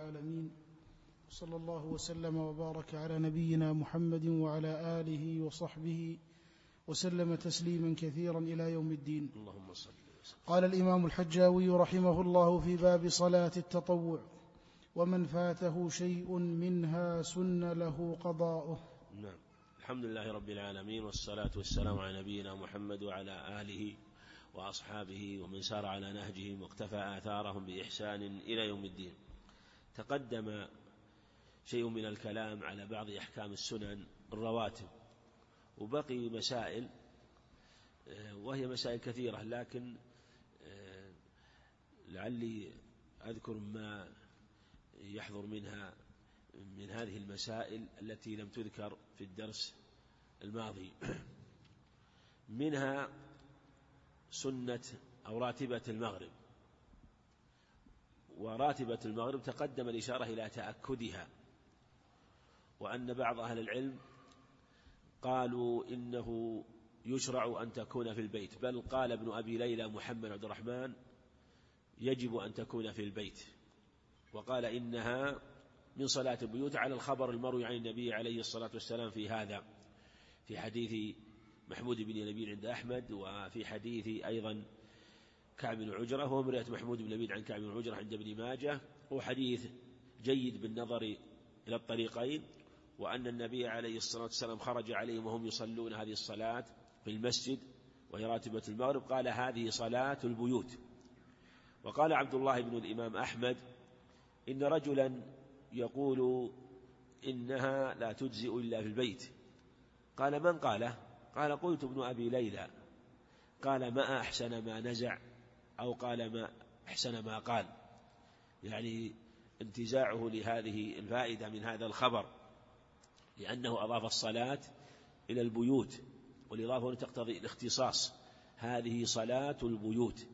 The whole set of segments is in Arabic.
العالمين، صلى الله وسلم وبارك على نبينا محمد وعلى آله وصحبه وسلم تسليما كثيرا إلى يوم الدين. اللهم صل وسلم. قال الإمام الحجاوي رحمه الله في باب صلاة التطوع: ومن فاته شيء منها سن له قضاؤه. نعم. الحمد لله رب العالمين، والصلاة والسلام على نبينا محمد وعلى آله وأصحابه ومن سار على نهجهم واقتفى آثارهم بإحسان إلى يوم الدين. تقدم شيء من الكلام على بعض أحكام السنن الرواتب، وبقي مسائل وهي مسائل كثيرة، لكن لعلي أذكر ما يحضر منها من هذه المسائل التي لم تذكر في الدرس الماضي. منها سنة أو راتبة المغرب، وراتبة المغرب تقدم الإشارة إلى تأكدها، وأن بعض أهل العلم قالوا إنه يشرع أن تكون في البيت، بل قال ابن أبي ليلى محمد عبد الرحمن يجب أن تكون في البيت، وقال إنها من صلاة البيوت على الخبر المروي عن النبي عليه الصلاة والسلام في هذا، في حديث محمود بن لبيد عند أحمد، وفي حديث أيضا كعب بن عجرة، وهو من رواية محمود بن لبيد عن كعب بن عجرة عند ابن ماجه، وحديث جيد بالنظر إلى الطريقين، وأن النبي عليه الصلاة والسلام خرج عليهم وهم يصلون هذه الصلاة في المسجد وهي راتبة المغرب، قال هذه صلاة البيوت. وقال عبد الله بن الإمام أحمد إن رجلا يقول إنها لا تجزئ إلا في البيت، قال من قاله؟ قال قلت ابن أبي ليلى، قال ما أحسن ما نزع، أو قال ما أحسن ما قال، يعني انتزاعه لهذه الفائدة من هذا الخبر، لأنه أضاف الصلاة إلى البيوت، والإضافة تقتضي الاختصاص، هذه صلاة البيوت،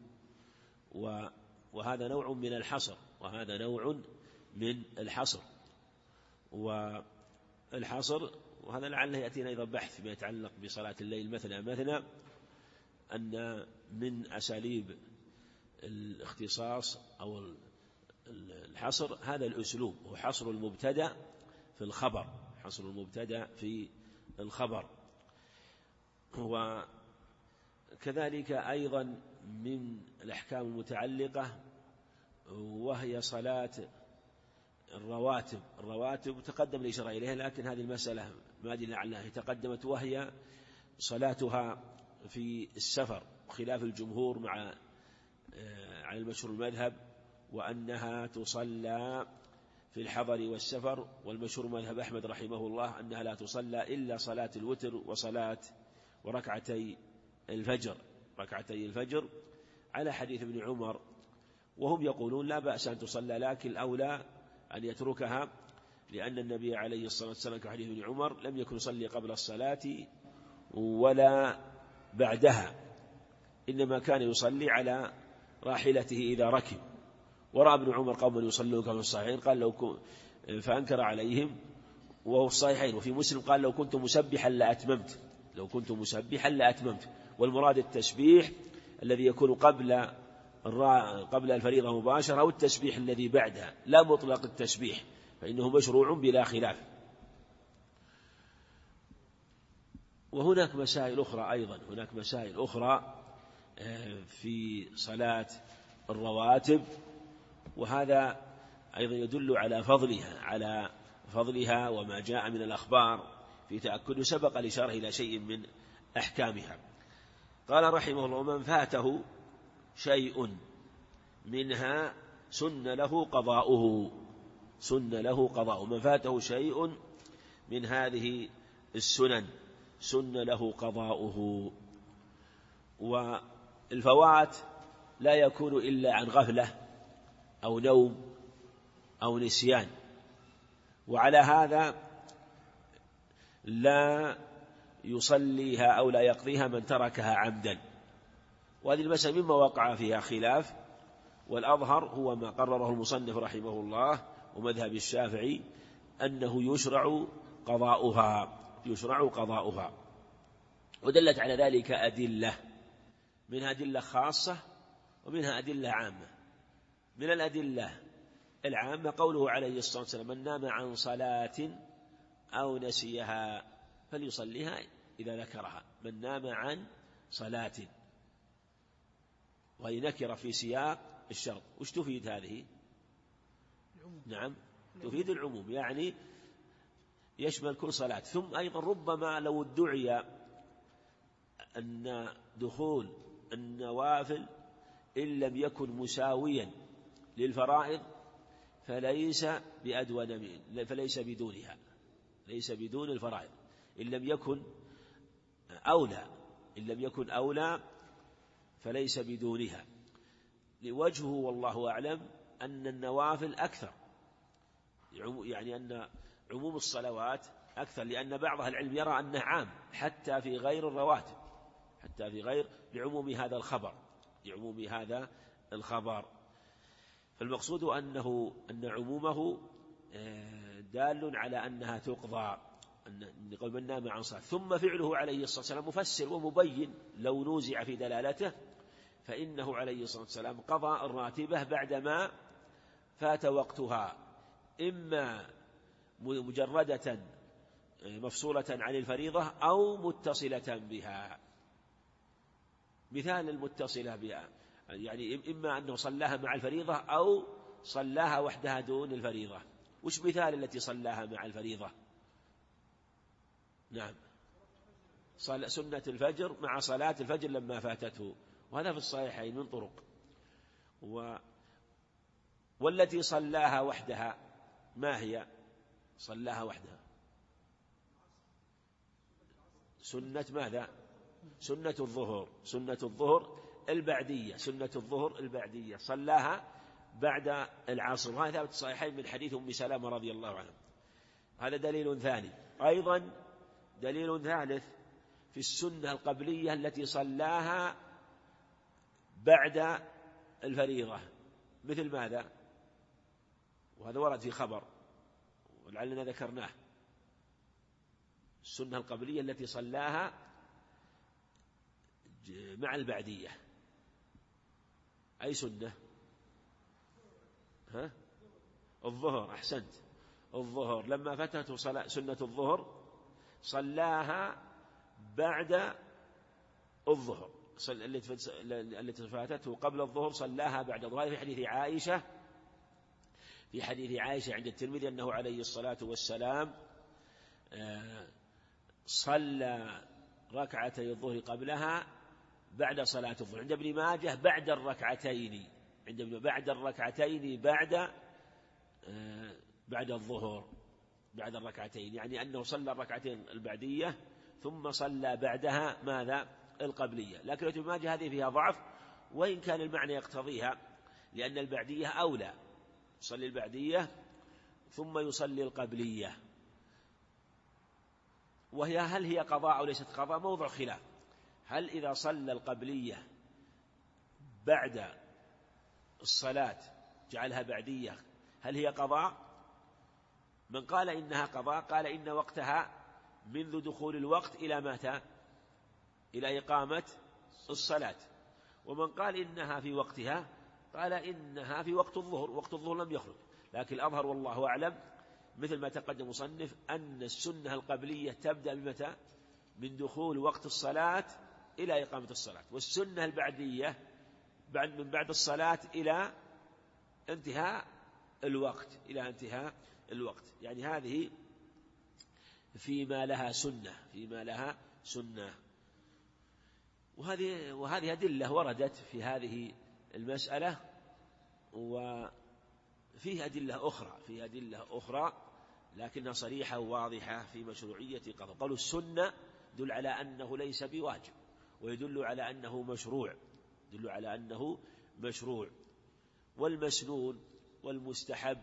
وهذا نوع من الحصر، وهذا نوع من الحصر، والحصر وهذا لعله يأتينا أيضا بحث فيما يتعلق بصلاة الليل مثنى، أن من أساليب الاختصاص أو الحصر هذا الأسلوب، هو حصر المبتدأ في الخبر، حصر المبتدأ في الخبر. وكذلك أيضا من الأحكام المتعلقة وهي صلاة الرواتب تقدم الإشارة إليها، لكن هذه المسألة ما أدري لعلها تقدمت، وهي صلاتها في السفر، خلاف الجمهور مع على المشهور المذهب، وأنها تصلى في الحضر والسفر، والمشهور مذهب أحمد رحمه الله أنها لا تصلى إلا صلاة الوتر وركعتي الفجر على حديث ابن عمر، وهم يقولون لا بأس أن تصلى، لكن الأولى أن يتركها، لأن النبي عليه الصلاة والسلام كحديث ابن عمر لم يكن يصلي قبل الصلاة ولا بعدها، إنما كان يصلي على راحلته إذا ركب. ورأى ابن عمر قوما يصلون كما في الصحيحين، قال فأنكر عليهم، وهو في الصحيحين. وفي مسلم قال لو كنت مسبحا لأتممت، والمراد التسبيح الذي يكون قبل الفريضة مباشرة، أو التسبيح الذي بعدها، لا مطلق التسبيح، فإنه مشروع بلا خلاف. وهناك مسائل أخرى في صلاة الرواتب، وهذا أيضا يدل على فضلها وما جاء من الأخبار في تأكد، سبق الإشارة إلى شيء من أحكامها. قال رحمه الله: من فاته شيء منها سن له قضاؤه. من فاته شيء من هذه السنن سن له قضاؤه. والفوات لا يكون إلا عن غفلة أو نوم أو نسيان، وعلى هذا لا يصليها أو لا يقضيها من تركها عمدا، وهذه المسألة مما وقع فيها خلاف، والأظهر هو ما قرره المصنف رحمه الله ومذهب الشافعي أنه يشرع قضاؤها. ودلت على ذلك أدلة، منها أدلة خاصة ومنها أدلة عامة. من الأدلة العامة. قوله عليه الصلاة والسلام: من نام عن صلاة أو نسيها فليصليها إذا ذكرها. من نام عن صلاة، وهي نكرة في سياق الشرط. وش تفيد هذه؟ نعم، تفيد العموم، يعني يشمل كل صلاة. ثم أيضا ربما لو ادعي أن دخول النوافل إن لم يكن مساويا للفرائض فليس بدونها، ليس بدون الفرائض. إن لم يكن أولى فليس بدونها. لوجهه والله أعلم أن النوافل أكثر، يعني أن عموم الصلوات أكثر، لأن بعض أهل العلم يرى أنه عام حتى في غير الرواتب، حتى في غير لعموم هذا الخبر. فالمقصود أن عمومه دال على أنها تقضى، أن قول من نام عن صلاة. ثم فعله عليه الصلاة والسلام مفسر ومبين، لو نوزع في دلالته فإنه عليه الصلاة والسلام قضى الراتبة بعدما فات وقتها، إما مجردة مفصولة عن الفريضة أو متصلة بها. مثال المتصلة بها يعني إما أنه صلاها مع الفريضة أو صلاها وحدها دون الفريضة. وش مثال التي صلاها مع الفريضة؟ نعم، سنة الفجر مع صلاة الفجر لما فاتته، وهذا في الصحيحين من طرق. والتي صلاها وحدها ما هي؟ صلاها وحدها سنة ماذا؟ سنة الظهر البعدية، صلاها بعد العصر، وهذا ثابت الصحيحين من حديث أم سلمة رضي الله عنها. هذا دليل ثاني. أيضا دليل ثالث في السنة القبلية التي صلاها بعد الفريضة، مثل ماذا؟ وهذا ورد في خبر ولعلنا ذكرناه. السنة القبلية التي صلاها مع البعدية، أي سنة؟ الظهر، أحسنت، الظهر لما فاتته سنة الظهر صلاها بعد الظهر، التي فاتته قبل الظهر صلاها بعد الظهر. في حديث عائشة عند الترمذي أنه عليه الصلاة والسلام صلى ركعتي الظهر قبلها بعد صلاة الظهر. عند ابن ماجه بعد الركعتين بعد الظهر، بعد الركعتين، يعني أنه صلى الركعتين البعدية ثم صلى بعدها ماذا؟ القبلية. لكن ابن ماجه هذه فيها ضعف، وإن كان المعنى يقتضيها، لأن البعدية أولى، يصلي البعدية ثم يصلي القبلية. هل هي قضاء أو ليست قضاء؟ موضع خلاف. هل إذا صلى القبلية بعد الصلاة جعلها بعدية هل هي قضاء؟ من قال إنها قضاء قال إن وقتها منذ دخول الوقت إلى متى؟ إلى إقامة الصلاة. ومن قال إنها في وقتها قال إنها في وقت الظهر، وقت الظهر لم يخرج. لكن الأظهر والله أعلم مثل ما تقدم مصنف أن السنة القبلية تبدأ بمتى؟ من دخول وقت الصلاة إلى إقامة الصلاة، والسنة البعدية من بعد الصلاة إلى انتهاء الوقت. يعني هذه فيما لها سنة. وهذه أدلة وردت في هذه المسألة، وفيه أدلة أخرى لكنها صريحة وواضحة في مشروعية قضاء. قالوا السنة يدل على أنه ليس بواجب، ويدل على أنه مشروع، والمسنون والمستحب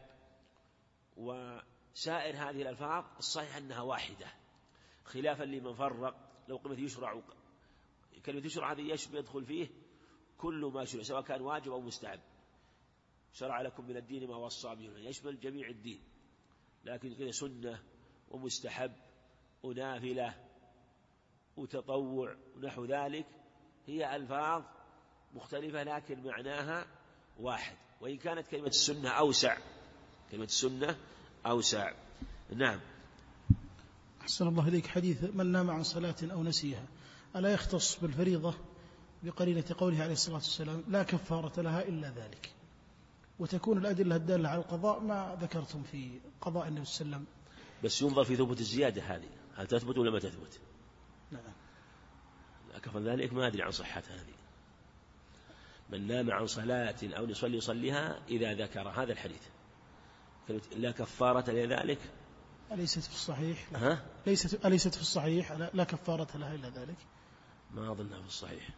وسائر هذه الألفاظ الصحيح أنها واحدة، خلافا لمن فرق. لو قلت يشرع، كلمة يشرع هذه يدخل فيه كل ما شرع سواء كان واجب أو مستحب. شرع لكم من الدين ما وصى به، يشمل جميع الدين. لكن كذا سنة ومستحب ونافلة وتطوع ونحو ذلك هي ألفاظ مختلفة لكن معناها واحد. وإن كانت كلمة السنة أوسع كلمة السنة أوسع. نعم. أحسن الله إليك. حديث من نام عن صلاة أو نسيها ألا يختص بالفريضة بقرينة قوله عليه الصلاة والسلام لا كفارة لها إلا ذلك، وتكون الأدلة الدالة على القضاء ما ذكرتم في قضاء النبي صلى الله عليه وسلم. بس ينظر في ثبوت الزيادة هذه، هل تثبت ولا ما تثبت؟ نعم. لا كفر ذلك ما أدري عن صحة هذه. من نام عن صلاة أو يصليها إذا ذكر هذا الحديث لا كفارة لذلك. أليست في الصحيح؟ أليست في الصحيح لا كفارة لها إلا ذلك؟ ما أظنها في الصحيح.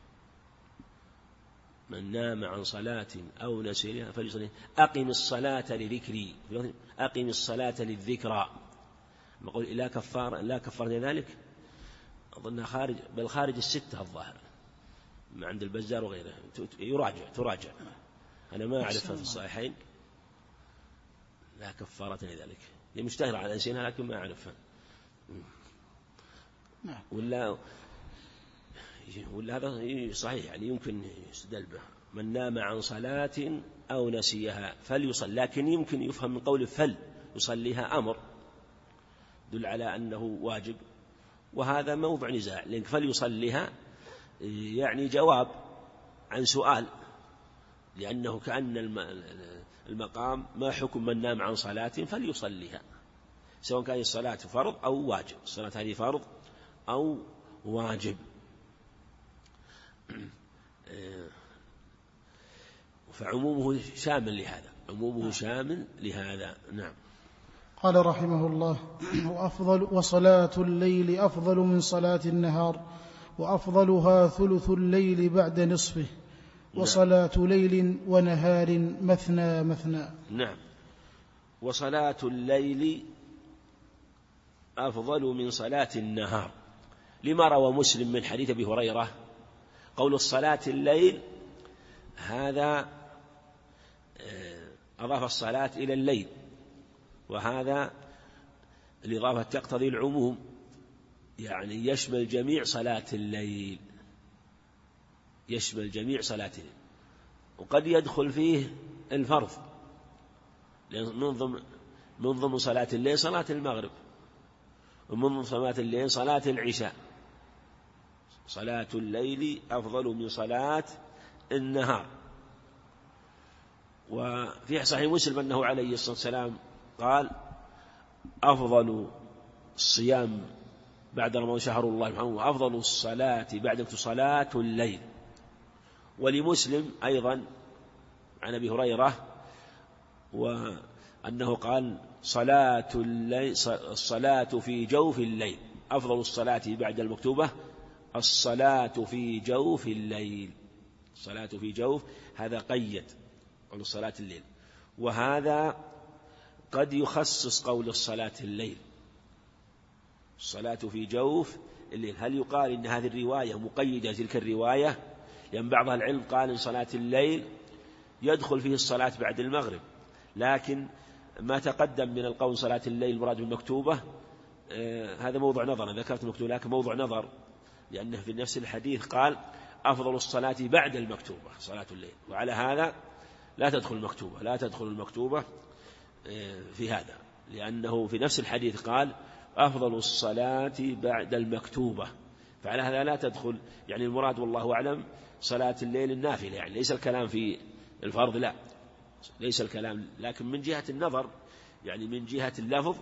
من نام عن صلاة أو نسيها فليصليها. أقم الصلاة لذكري، أقم الصلاة للذكرى. نقول لا كفارة لذلك، أظنها خارج، بل خارج الستة الظاهر ما عند البزار وغيره. تراجع أنا ما أعرفها في الصحيحين. لا كفارة لذلك، هي مشتهرة على ألسنها لكن ما أعرفها. ولا هذا صحيح يعني يمكن يستدل به. من نام عن صلاة أو نسيها فليصل، لكن يمكن يفهم من قول فل يصليها أمر دل على أنه واجب، وهذا موضع نزاع، لأن فليصليها يعني جواب عن سؤال، لأنه كأن المقام ما حكم من نام عن صلاة فليصليها، سواء كان الصلاة فرض أو واجب، الصلاة هذه فرض أو واجب. فعمومه شامل لهذا. نعم. قال رحمه الله وصلاة الليل أفضل من صلاة النهار، وأفضلها ثلث الليل بعد نصفه، وصلاة ليل ونهار مثنى مثنى. نعم. وصلاة الليل أفضل من صلاة النهار، لما روى مسلم من حديث أبي هريرة قول الصلاة الليل، هذا أضاف الصلاة إلى الليل، وهذا الإضافة تقتضي العموم، يعني يشمل جميع صلاة الليل، وقد يدخل فيه الفرض، لأن من ضمن صلاة الليل صلاة المغرب، ومن ضمن صلاة الليل صلاة العشاء. صلاة الليل أفضل من صلاة النهار. وفي صحيح مسلم أنه عليه الصلاة والسلام قال أفضل الصيام بعد رمضان شهر الله محرم، وأفضل الصلاة بعد صلاة الليل. ولمسلم أيضا عن أبي هريرة وأنه قال الصلاة في جوف الليل، أفضل الصلاة بعد المكتوبة الصلاة في جوف الليل. الصلاة في جوف هذا قيد قول الصلاة الليل، وهذا قد يخصص قول الصلاة الليل، الصلاة في جوف الليل. هل يقال إن هذه الرواية مقيدة تلك الرواية؟ لأن بعض العلم قال إن صلاة الليل يدخل فيه الصلاة بعد المغرب، لكن ما تقدم من القول صلاة الليل مراد بالمكتوبة هذا موضع نظر، ذكرت المكتوبة لكن موضع نظر، لأنه في نفس الحديث قال أفضل الصلاة بعد المكتوبة صلاة الليل، وعلى هذا لا تدخل المكتوبة في هذا، لأنه في نفس الحديث قال أفضل الصلاة بعد المكتوبة، فعلى هذا لا تدخل. يعني المراد والله أعلم صلاة الليل النافلة، يعني ليس الكلام في الفرض، لا ليس الكلام، لكن من جهة النظر يعني من جهة اللفظ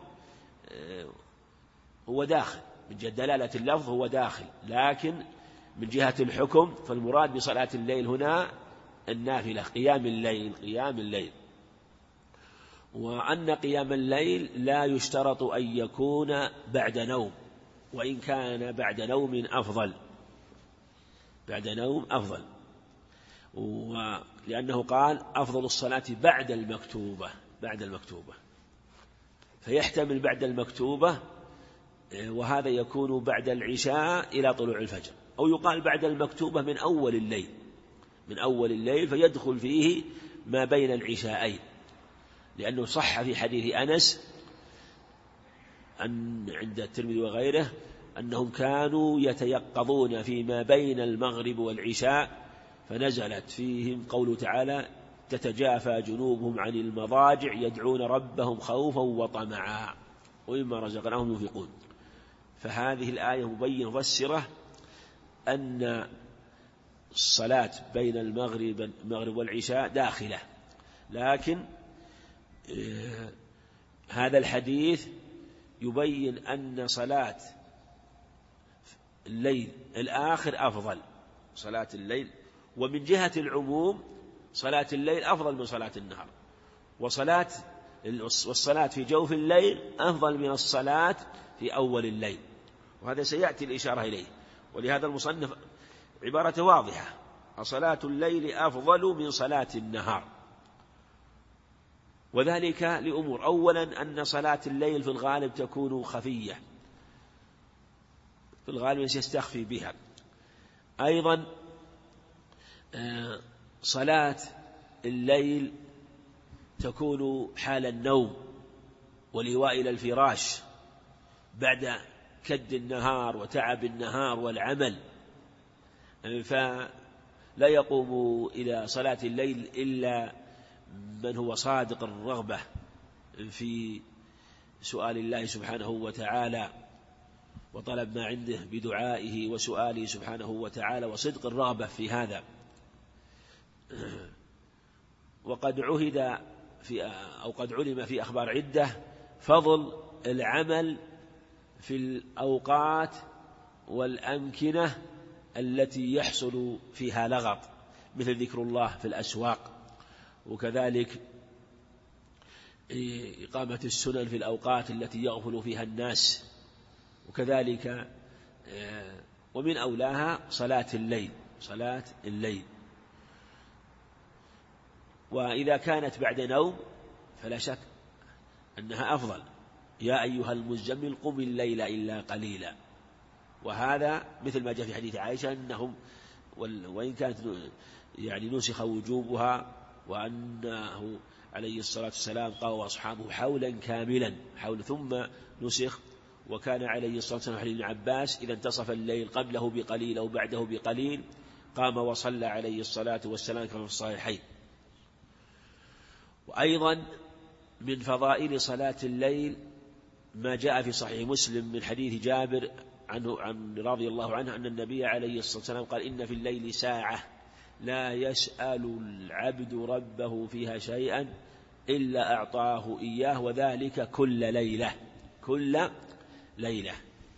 هو داخل، من جهة دلالة اللفظ هو داخل، لكن من جهة الحكم فالمراد بصلاة الليل هنا النافلة، قيام الليل. وأن قيام الليل لا يشترط أن يكون بعد نوم، وإن كان بعد نوم أفضل، لأنه قال أفضل الصلاة بعد المكتوبة، فيحتمل بعد المكتوبة، وهذا يكون بعد العشاء إلى طلوع الفجر، أو يقال بعد المكتوبة من أول الليل فيدخل فيه ما بين العشاءين، لأنه صح في حديث أنس أن عند الترمذي وغيره أنهم كانوا يتيقظون فيما بين المغرب والعشاء، فنزلت فيهم قوله تعالى تتجافى جنوبهم عن المضاجع يدعون ربهم خوفا وطمعا ومما رزقناهم ينفقون. فهذه الآية مبينة مفسرة أن الصلاة بين المغرب والعشاء داخلة، لكن هذا الحديث يبين أن صلاة الليل الآخر أفضل صلاة الليل، ومن جهة العموم صلاة الليل أفضل من صلاة النهار، والصلاة في جوف الليل أفضل من الصلاة في أول الليل، وهذا سيأتي الإشارة إليه. ولهذا المصنف عبارة واضحة: صلاة الليل أفضل من صلاة النهار، وذلك لأمور: أولا أن صلاة الليل في الغالب تكون خفية، في الغالب يستخفي بها. أيضا صلاة الليل تكون حال النوم والإيواء إلى الفراش بعد كد النهار وتعب النهار والعمل، فلا يقوم إلى صلاة الليل إلا من هو صادق الرغبة في سؤال الله سبحانه وتعالى وطلب ما عنده بدعائه وسؤاله سبحانه وتعالى وصدق الرغبة في هذا. وقد قد علم في أخبار عدة فضل العمل في الأوقات والأمكنة التي يحصل فيها لغط، مثل ذكر الله في الأسواق، وكذلك إقامة السنن في الأوقات التي يغفل فيها الناس، وكذلك ومن أولاها صلاة الليل. وإذا كانت بعد نوم فلا شك أنها أفضل: يا أيها المزمل قم الليل إلا قليلا. وهذا مثل ما جاء في حديث عائشة أنهم وإن كانت نسخ وجوبها، وأنه عليه الصلاة والسلام قال وأصحابه حولا كاملا ثم نسخ. وكان عليه الصلاة والسلام حديث ابن عباس: إذا انتصف الليل قبله بقليل أو بعده بقليل قام وصلى عليه الصلاة والسلام كما في الصحيحين. وأيضا من فضائل صلاة الليل ما جاء في صحيح مسلم من حديث جابر عن رضي الله عنه أن النبي عليه الصلاة والسلام قال: إن في الليل ساعة لا يسأل العبد ربه فيها شيئا إلا أعطاه إياه، وذلك كل ليلة.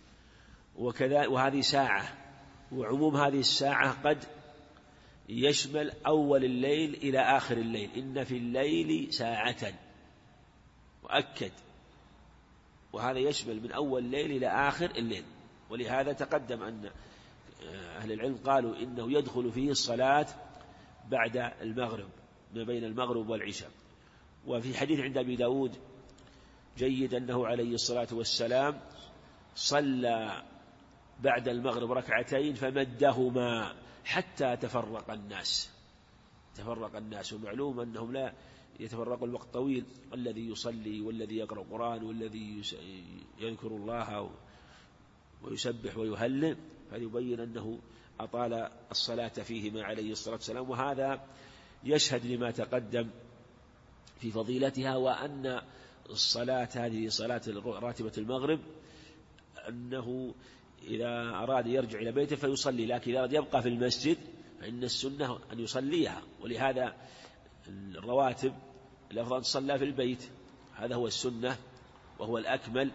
وهذه ساعة، وعموم هذه الساعة قد يشمل أول الليل إلى آخر الليل. إن في الليل ساعة، وأكد، وهذا يشمل من أول الليل إلى آخر الليل. ولهذا تقدم أن أهل العلم قالوا إنه يدخل فيه الصلاة بعد المغرب، ما بين المغرب والعشاء. وفي حديث عند أبي داود جيد أنه عليه الصلاة والسلام صلى بعد المغرب ركعتين فمدهما حتى تفرق الناس. ومعلوم أنهم لا يتفرق الوقت طويل، الذي يصلي والذي يقرأ القرآن والذي يذكر الله ويسبح ويهلل، فيبين أنه أطال الصلاة فيهما عليه الصلاة والسلام. وهذا يشهد لما تقدم في فضيلتها، وأن الصلاة هذه صلاة راتبة المغرب أنه إذا أراد يرجع إلى بيته فيصلي، لكن إذا أراد يبقى في المسجد فإن السنة أن يصليها. ولهذا الرواتب الأفضل أن تصلى في البيت، هذا هو السنة وهو الأكمل،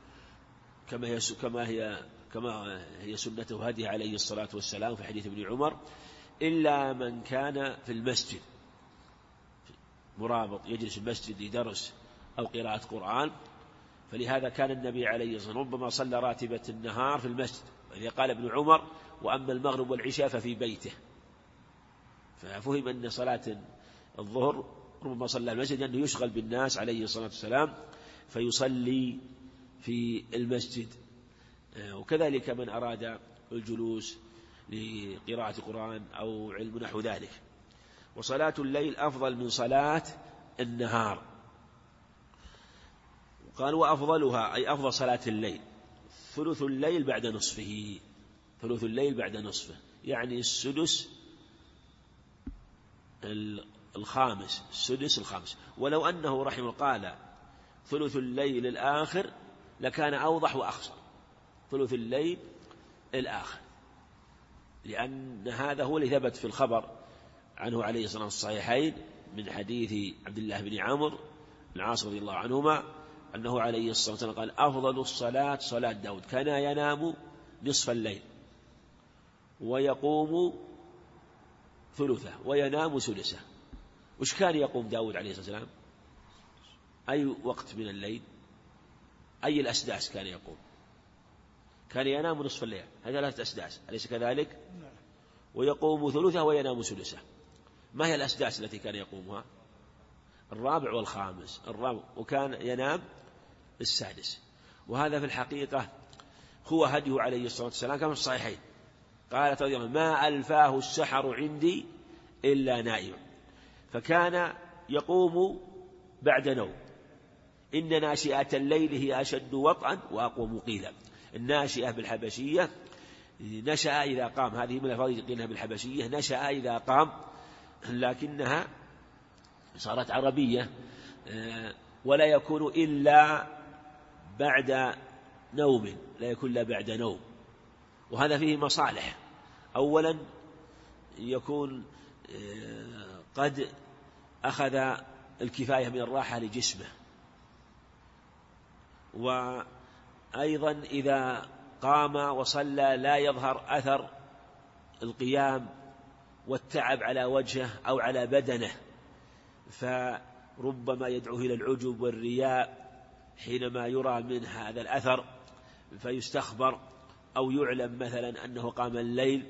كما هي سنته هذه عليه الصلاة والسلام في حديث ابن عمر: إلا من كان في المسجد مرابط يجلس في المسجد لدرس أو قراءة قرآن. فلهذا كان النبي عليه الصلاة والسلام ربما صلى راتبة النهار في المسجد، وإذا قال ابن عمر: وأما المغرب والعشاء ففي بيته. ففهم أن صلاة الظهر ربما صلى المسجد لأنه يشغل بالناس عليه الصلاة والسلام فيصلي في المسجد. وكذلك من أراد الجلوس لقراءة القرآن أو علم نحو ذلك. وصلاة الليل أفضل من صلاة النهار. قال: وأفضلها أي أفضل صلاة الليل ثلث الليل بعد نصفه، يعني السدس الخامس، السدس الخامس. ولو أنه رحمه الله قال ثلث الليل الآخر لكان أوضح وأخصر، ثلث الليل الآخر، لأن هذا هو اللي ثبت في الخبر عنه عليه الصلاة والسلام الصحيحين من حديث عبد الله بن عمرو بن العاص رضي الله عنهما أنه عليه الصلاة والسلام قال أفضل الصلاة صلاة داود، كان ينام نصف الليل ويقوم ثلثه وينام سدسه. وش كان يقوم داود عليه الصلاة والسلام؟ أي وقت من الليل؟ أي الأسداس كان يقوم؟ كان ينام نصف الليل، هذا 3 أسداس، أليس كذلك؟ ويقوم ثلثه وينام سدسه. ما هي الأسداس التي كان يقومها؟ الرابع والخامس، الرابع، وكان ينام السادس. وهذا في الحقيقة هو هديه عليه الصلاة والسلام كما في الصحيحين. قالت رضي الله ما ألفاه السحر عندي إلا نائم، فكان يقوم بعد نوم. إن ناشئة الليل هي أشد وطئا وأقوم قيلا. الناشئة بالحبشية نشأ إذا قام، هذه من الألفاظ قيلها بالحبشية نشأ إذا قام، لكنها صارت عربية، ولا يكون إلا بعد نوم، لا يكون إلا بعد نوم. وهذا فيه مصالح. أولا يكون قد أخذ الكفاية من الراحة لجسمه، وأيضا إذا قام وصلى لا يظهر أثر القيام والتعب على وجهه أو على بدنه، فربما يدعو إلى العجب والرياء حينما يرى من هذا الأثر فيستخبر أو يعلم مثلا أنه قام الليل.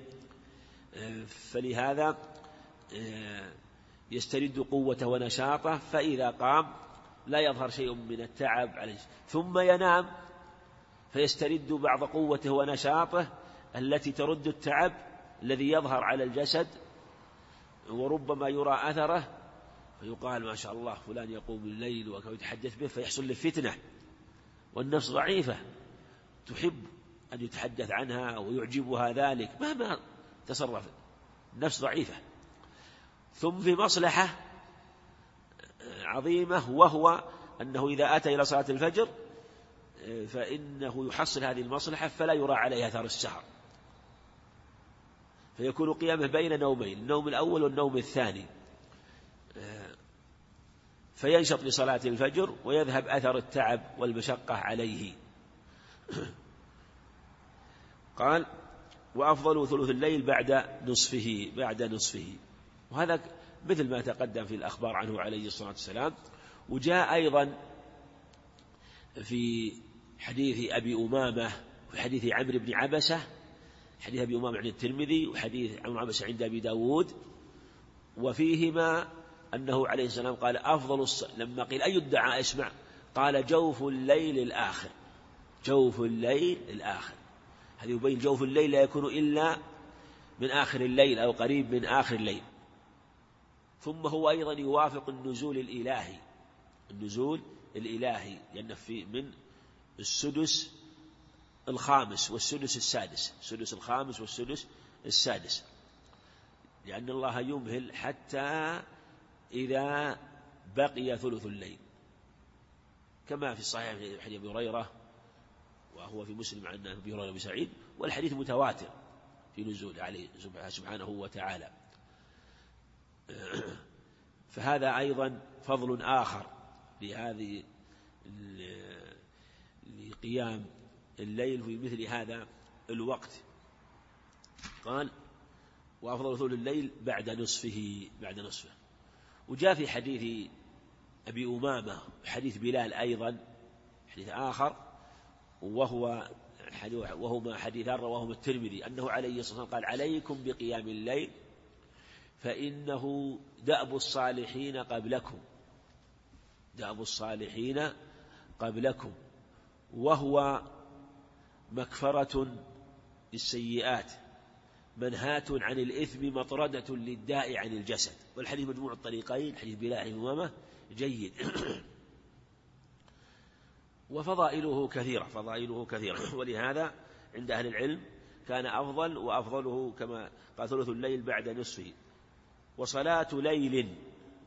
فلهذا يسترد قوته ونشاطه، فإذا قام لا يظهر شيء من التعب عليه، ثم ينام فيسترد بعض قوته ونشاطه التي ترد التعب الذي يظهر على الجسد، وربما يرى أثره فيقال ما شاء الله فلان يقوم الليل ويتحدث به، فيحصل له فتنة، والنفس ضعيفة تحب أن يتحدث عنها ويعجبها ذلك مهما تصرف، النفس ضعيفة. ثم في مصلحة عظيمة، وهو أنه إذا أتى إلى صلاة الفجر فإنه يحصل هذه المصلحة فلا يرى عليها أثر السهر، فيكون قيامه بين نومين، النوم الأول والنوم الثاني، فينشط لصلاة الفجر ويذهب أثر التعب والمشقة عليه. قال وأفضل ثلث الليل بعد نصفه. وهذا مثل ما تقدم في الأخبار عنه عليه الصلاة والسلام. وجاء أيضا في حديث أبي أمامة وحديث عمرو بن عبسة، حديث أبي أمامة عند الترمذي وحديث عمرو بن عبسة عند أبي داود، وفيهما أنه عليه السلام قال لما قيل أي الدعاء اسمع، قال جوف الليل الآخر، جوف الليل الآخر. هذا يبين جوف الليل لا يكون إلا من آخر الليل أو قريب من آخر الليل. ثم هو أيضا يوافق النزول الإلهي، لأن في من السدس الخامس والسدس السادس، السدس الخامس والسدس السادس، لأن الله يمهل حتى إذا بقي ثلث الليل، كما في الصحيح في حديث أبي هريرة وهو في مسلم عن أبي هريرة بسعيد، والحديث متواتر في نزول عليه سبحانه وتعالى. فهذا أيضا فضل آخر لقيام الليل في مثل هذا الوقت. قال وأفضل ثلث الليل بعد نصفه. وجاء في حديث أبي أمامة حديث بلال أيضا حديث آخر، وهما حديثان رواهما الترمذي، أنه عليه الصلاة والسلام قال عليكم بقيام الليل فإنه دأب الصالحين قبلكم وهو مكفرة للسيئات منهاة عن الإثم مطردة للداء عن الجسد. والحديث مجموع الطريقين، حديث بلال أمامة جيد. وفضائله كثيرة، ولهذا عند أهل العلم كان أفضل، وأفضله كما قال ثلث الليل بعد نصفه. وصلاة ليل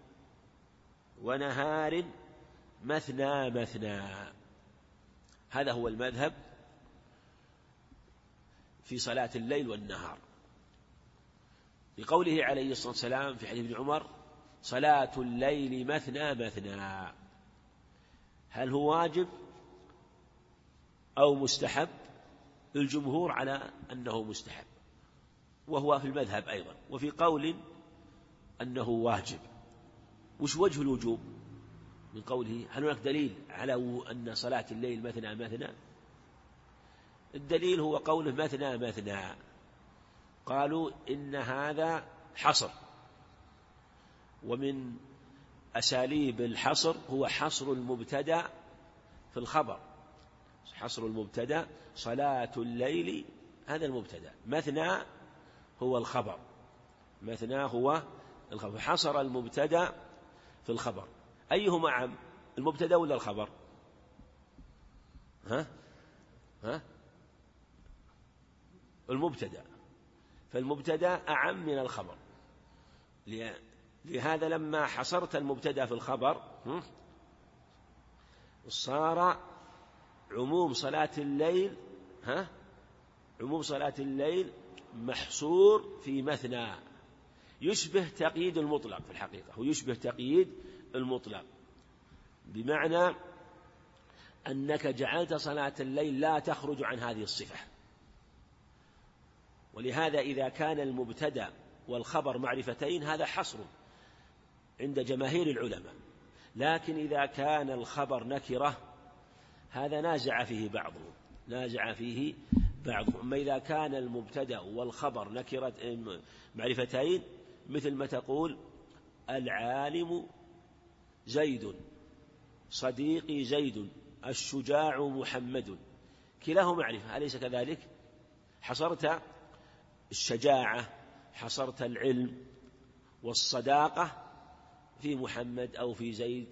ونهار مثنى مثنى. هذا هو المذهب في صلاة الليل والنهار، لقوله عليه الصلاة والسلام في حديث ابن عمر: صلاة الليل مثنى مثنى. هل هو واجب أو مستحب؟ الجمهور على أنه مستحب، وهو في المذهب أيضا، وفي قول أنه واجب. وش وجه الوجوب من قوله؟ هل هناك دليل على أن صلاة الليل مثنى مثنى؟ الدليل هو قوله مثنى مثنى. قالوا إن هذا حصر، ومن أساليب الحصر هو حصر المبتدأ في الخبر. حصر المبتدأ صلاة الليل، هذا المبتدأ، مثنى هو الخبر، مثنى هو الخبر، حصر المبتدأ في الخبر. أيهما أعم، المبتدأ ولا الخبر؟ المبتدأ، فالمبتدأ أعم من الخبر. لهذا لما حصرت المبتدأ في الخبر صار عموم صلاة الليل عموم صلاة الليل محصور في مثنى، يشبه تقييد المطلق في الحقيقة، هو يشبه تقييد المطلق، بمعنى أنك جعلت صلاة الليل لا تخرج عن هذه الصفة. ولهذا إذا كان المبتدأ والخبر معرفتين هذا حصر عند جماهير العلماء، لكن إذا كان الخبر نكرة هذا نازع فيه بعضهم. أما إذا كان المبتدأ والخبر نكرة معرفتين، مثل ما تقول: العالم زيد، صديقي زيد، الشجاع محمد، كلاه معرفة، أليس كذلك؟ حصرت الشجاعة، حصرت العلم والصداقة في محمد أو في زيد.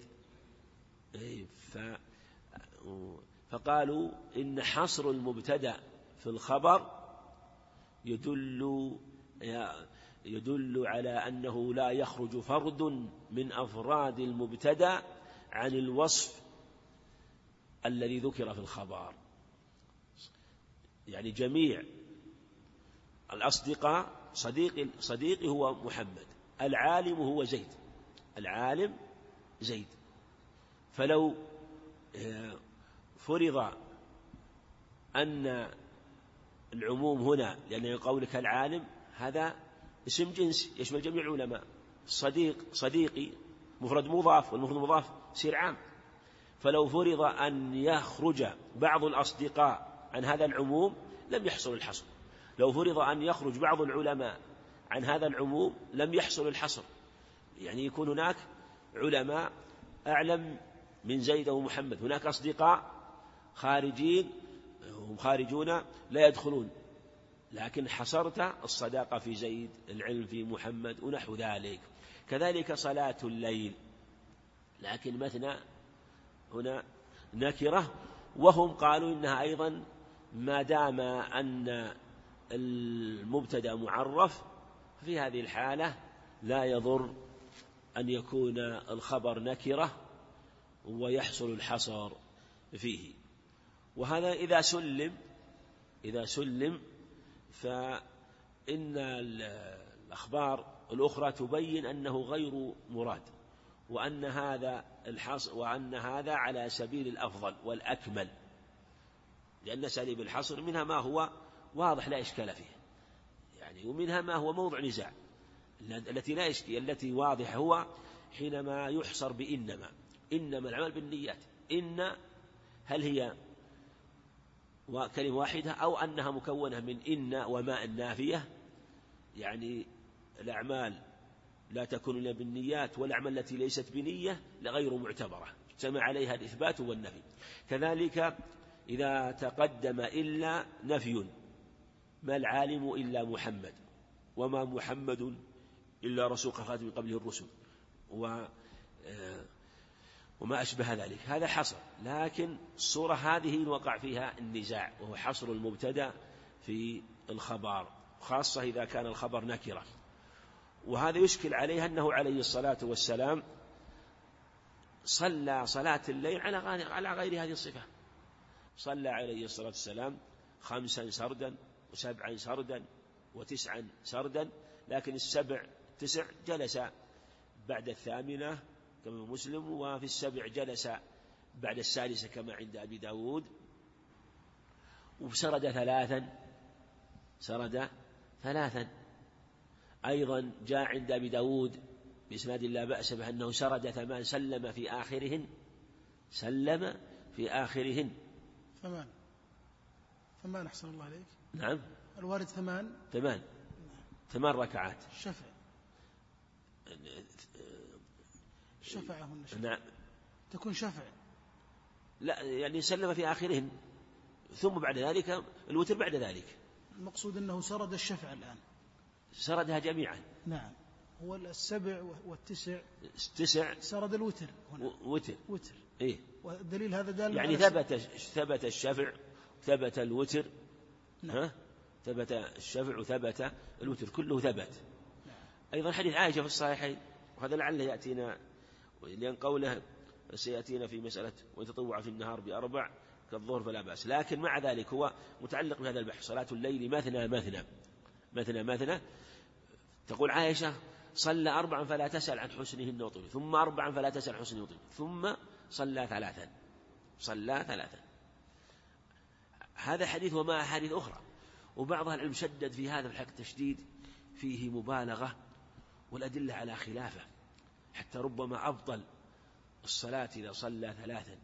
فقالوا إن حصر المبتدأ في الخبر يدل على أنه لا يخرج فرد من أفراد المبتدأ عن الوصف الذي ذكر في الخبر. يعني جميع الأصدقاء، صديقي هو محمد، العالم هو زيد، العالم زيد. فلو فرض أن العموم هنا، لأن قولك العالم هذا اسم جنس يشمل جميع العلماء، صديقي مفرد مضاف، والمفرد مضاف يصير عام. فلو فرض أن يخرج بعض الأصدقاء عن هذا العموم لم يحصل الحصر، لو فرض أن يخرج بعض العلماء عن هذا العموم لم يحصل الحصر. يعني يكون هناك علماء أعلم من زيد ومحمد، هناك أصدقاء خارجين هم خارجون لا يدخلون، لكن حصرت الصداقة في زيد، العلم في محمد، ونحو ذلك. كذلك صلاة الليل، لكن مثنى هنا نكرة، وهم قالوا إنها أيضا ما دام أن المبتدأ معرف، في هذه الحالة لا يضر أن يكون الخبر نكرة ويحصل الحصر فيه. وهذا إذا سلم فإن الأخبار الأخرى تبين أنه غير مراد، وأن هذا على سبيل الأفضل والأكمل، لأن أساليب الحصر منها ما هو واضح لا إشكال فيه، يعني ومنها ما هو موضع نزاع. التي لا إشكال، التي واضحة هو حينما يحصر بإنما، إنما العمل بالنيات. إن هل هي كلمة واحدة أو أنها مكونة من إن وما النافية؟ يعني الأعمال لا تكون إلا بالنيات، والأعمال التي ليست بنية لغير معتبرة، اجتمع عليها الإثبات والنفي. كذلك إذا تقدم إلا نفي: ما العالم إلا محمد، وما محمد إلا رسول خاتم قبله الرسل، وما أشبه ذلك، هذا حصر. لكن الصورة هذه وقع فيها النزاع، وهو حصر المبتدأ في الخبر، خاصة إذا كان الخبر نكرة. وهذا يشكل عليه أنه عليه الصلاة والسلام صلى صلاة الليل على غير هذه الصفة. صلى عليه الصلاة والسلام 5 سردا و7 سردا و9 سردا، لكن 9 جلس بعد 8 كما مسلم، وفي 7 جلس بعد 6 كما عند أبي داود، وسرد 3. أيضا جاء عند أبي داود بإسناد لا بأس به أنه سرد 8 سلم في آخرهن 8 أحسن الله عليك. نعم، الوارد 8 ركعات. شفعهن. نعم، تكون شفع. لا يعني سلم في آخرهن، ثم بعد ذلك الوتر بعد ذلك. المقصود أنه سرد الشفع الآن، سردها جميعا. نعم، هو 7 و9 سرد الوتر هنا. وتر. إيه؟ والدليل هذا دال يعني ثبت الشفع، ثبت الوتر. نعم. ثبت الشفع وثبت الوتر، كله ثبت. نعم. أيضا حديث عائشة في الصحيحين، وهذا لعله يأتينا، لأن قوله سيأتينا في مسألة ويتطوع في النهار ب4 كالظهر فلا بأس، لكن مع ذلك هو متعلق بهذا البحث. صلاة الليل مثنى. تقول عائشة: صلى 4 فلا تسأل عن حسنهن وطولهن، ثم 4 فلا تسأل عن حسنهن وطولهن، ثم صلى 3. هذا حديث وما أحاديث أخرى، وبعضها العلم شدد في هذا الحق تشديد فيه مبالغة، والأدلة على خلافه، حتى ربما أبطل الصلاة إذا صلى 3.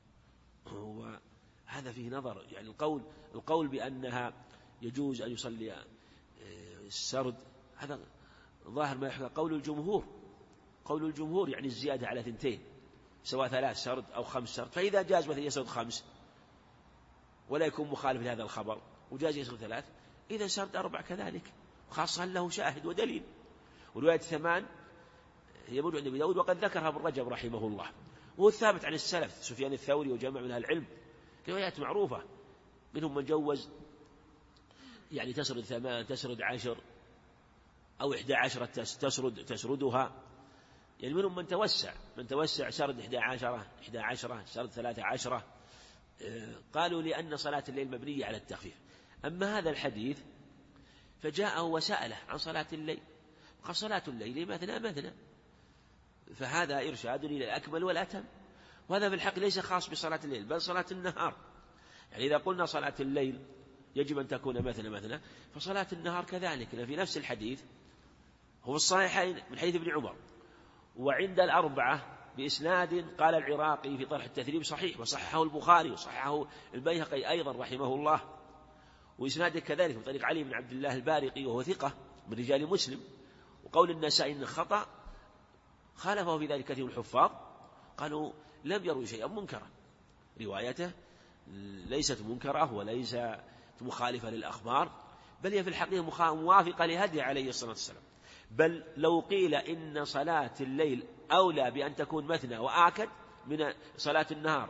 وهذا فيه نظر، يعني القول بأنها يجوز أن يصلي السرد، هذا ظاهر ما يحكى قول الجمهور يعني الزيادة على 2، سواء 3 سرد أو 5 سرد. فإذا جاز مثلا يسرد 5 ولا يكون مخالف لهذا الخبر، وجاز يسرد 3، إذا سرد 4 كذلك، خاصة له شاهد ودليل. ورواية 8 هي موجودة عند أبي داود، وقد ذكرها ابن رجب رحمه الله، وهو الثابت عن السلف سفيان الثوري وجمع من أهل العلم، روايات معروفة، منهم من جوز يعني تسرد 8، تسرد 10 أو 11 تسردها، يعني منهم من توسع سرد 11 سرد 13. قالوا لأن صلاة الليل مبنية على التخفيف. أما هذا الحديث فجاءه وسأله عن صلاة الليل، قال: صلاة الليل مثنى، فهذا إرشاد إلى الأكمل والأتم. وهذا في الحق ليس خاص بصلاة الليل، بل صلاة النهار. يعني إذا قلنا صلاة الليل يجب أن تكون مثنى، فصلاة النهار كذلك، لأن في نفس الحديث هو الصحيحين من حديث ابن عمر، وعند 4 بإسناد قال العراقي في طرح التثريب صحيح، وصححه البخاري وصححه البيهقي أيضا رحمه الله، وإسناده كذلك من طريق علي بن عبد الله البارقي وهو ثقة من رجال مسلم. وقول النسائي إن خطأ خالفه في ذلك كثير من الحفاظ، قالوا لم يروا شيئا منكرا، روايته ليست منكرة وليست مخالفة للأخبار، بل هي في الحقيقة موافقة لهدي عليه الصلاة والسلام. بل لو قيل إن صلاة الليل أولى بأن تكون مثنى وآكد من صلاة النهار،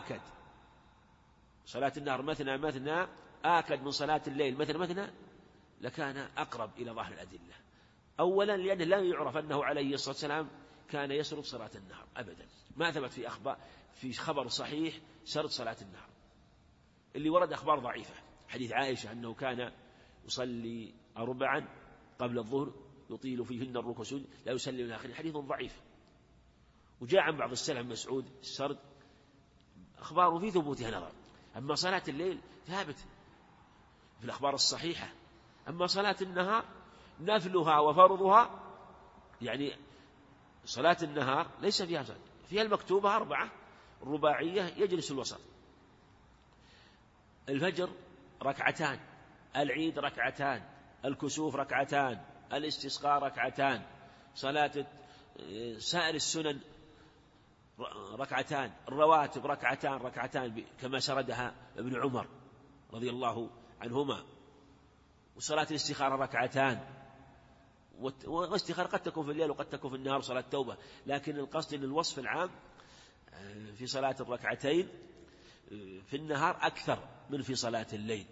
صلاة النهار مثنى آكد من صلاة الليل مثنى، لكان أقرب إلى ظاهر الأدلة. أولا لأنه لا يعرف أنه عليه الصلاة والسلام كان يسرد صلاة النهار أبدا، ما ثبت في خبر صحيح سرد صلاة النهار. اللي ورد أخبار ضعيفة، حديث عائشة أنه كان يصلي 4 قبل الظهر يطيل فيهن الركوع والسجود لا يسلم إلى آخره، حديث ضعيف. وجاء عن بعض السلف مسعود السرد أخباره في ثبوتها نظر. أما صلاة الليل ثابت في الأخبار الصحيحة. أما صلاة النهار نفلها وفرضها، يعني صلاة النهار ليس فيها صلاة، فيها المكتوبة 4 الرباعية يجلس الوسط، الفجر 2 العيد 2 الكسوف 2 الاستسقاء 2 صلاة سائر السنن 2 الرواتب 2 كما سردها ابن عمر رضي الله عنهما، وصلاة الاستخارة 2، والاستخارة قد تكون في الليل وقد تكون في النهار صلاة توبة، لكن القصد أن الوصف العام في صلاة 2 في النهار أكثر من في صلاة الليل.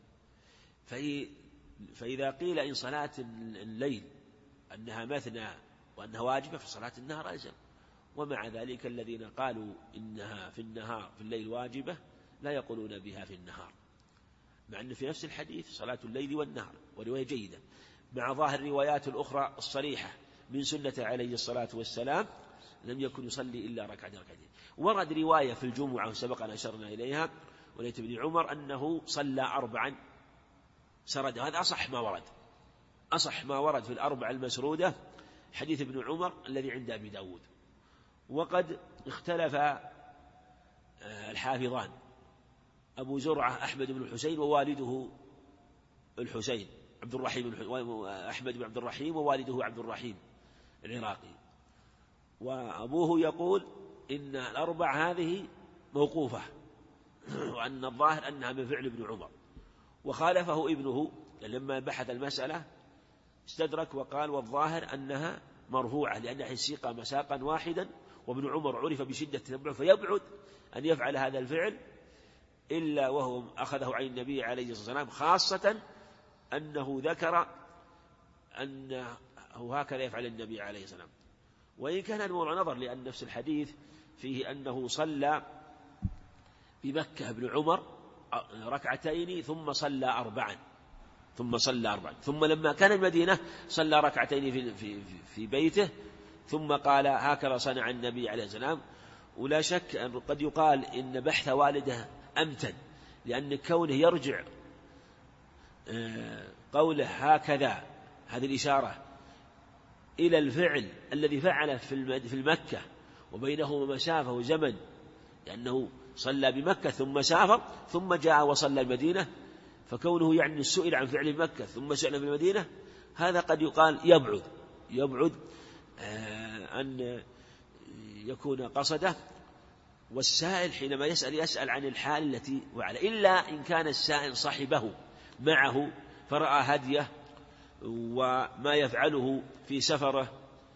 فإذا قيل إن صلاة الليل أنها مثنى وأنها واجبة، فصلاة النهار ألزم. ومع ذلك الذين قالوا إنها في النهار في الليل واجبة لا يقولون بها في النهار، مع أن في نفس الحديث صلاة الليل والنهار، ورواية جيدة مع ظاهر الروايات الأخرى الصريحة من سنة عليه الصلاة والسلام لم يكن يصلي إلا ركعتين. ورد رواية في الجمعة وسبق أن أشرنا إليها وليت ابن عمر أنه صلى 4 سرد، هذا أصح ما ورد في الأربع المسرودة حديث ابن عمر الذي عند أبي داود. وقد اختلف الحافظان أبو زرعة أحمد بن الحسين ووالده الحسين عبد الرحيم أحمد بن عبد الرحيم ووالده عبد الرحيم العراقي، وأبوه يقول إن الأربع هذه موقوفة وأن الظاهر أنها من فعل ابن عمر، وخالفه ابنه لما بحث المسألة استدرك وقال والظاهر أنها مرفوعة لأن السيقة مساقا واحدا، وابن عمر عرف بشدة التتبع فيبعد أن يفعل هذا الفعل إلا وهو أخذه عن النبي عليه الصلاة والسلام، خاصة أنه ذكر أنه هكذا يفعل النبي عليه الصلاة والسلام. وإن كان الموضوع نظر لأن نفس الحديث فيه أنه صلى بمكة ابن عمر 2 ثم صلى 4 ثم لما كان المدينة صلى 2 في بيته ثم قال هكذا صنع النبي عليه السلام. ولا شك أن قد يقال إن بحث والده أمتن، لأن كونه يرجع قوله هكذا هذه الإشارة إلى الفعل الذي فعله في المكة وبينهما مسافة وزمن، لأنه صلى بمكة ثم سافر ثم جاء وصلى المدينة، فكونه يعني سئل عن فعل مكة ثم سئل في المدينة هذا قد يقال يبعد أن يكون قصده. والسائل حينما يسأل عن الحال التي وعلى، إلا إن كان السائل صاحبه معه فرأى هديه وما يفعله في سفره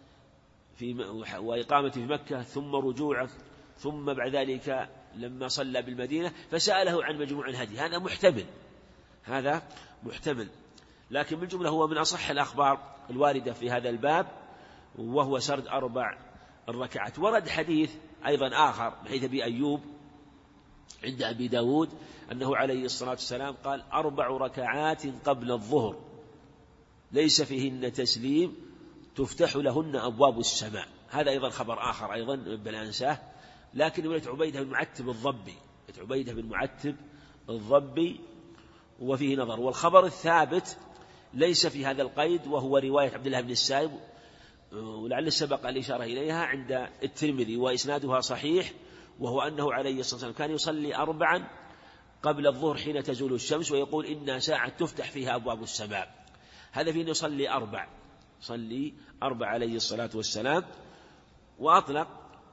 وإقامته في مكة ثم رجوعه ثم بعد ذلك لما صلى بالمدينة فسأله عن مجموع الهدي، هذا محتمل. لكن بالجملة هو من أصح الأخبار الواردة في هذا الباب، وهو سرد 4 الركعات. ورد حديث أيضا آخر من حديث أبي أيوب عند أبي داود أنه عليه الصلاة والسلام قال 4 ركعات قبل الظهر ليس فيهن تسليم تفتح لهن أبواب السماء. هذا أيضا خبر آخر أيضا بلا أنساه، لكن رواية عبيدة بن معتب الضبي وفيه نظر. والخبر الثابت ليس في هذا القيد، وهو رواية عبد الله بن السائب، ولعل سبق الإشارة إليها عند الترمذي وإسنادها صحيح، وهو أنه عليه الصلاة والسلام كان يصلي 4 قبل الظهر حين تزول الشمس ويقول إنها ساعة تفتح فيها أبواب السماء. هذا فيه يصلي 4 عليه الصلاة والسلام، وأطلق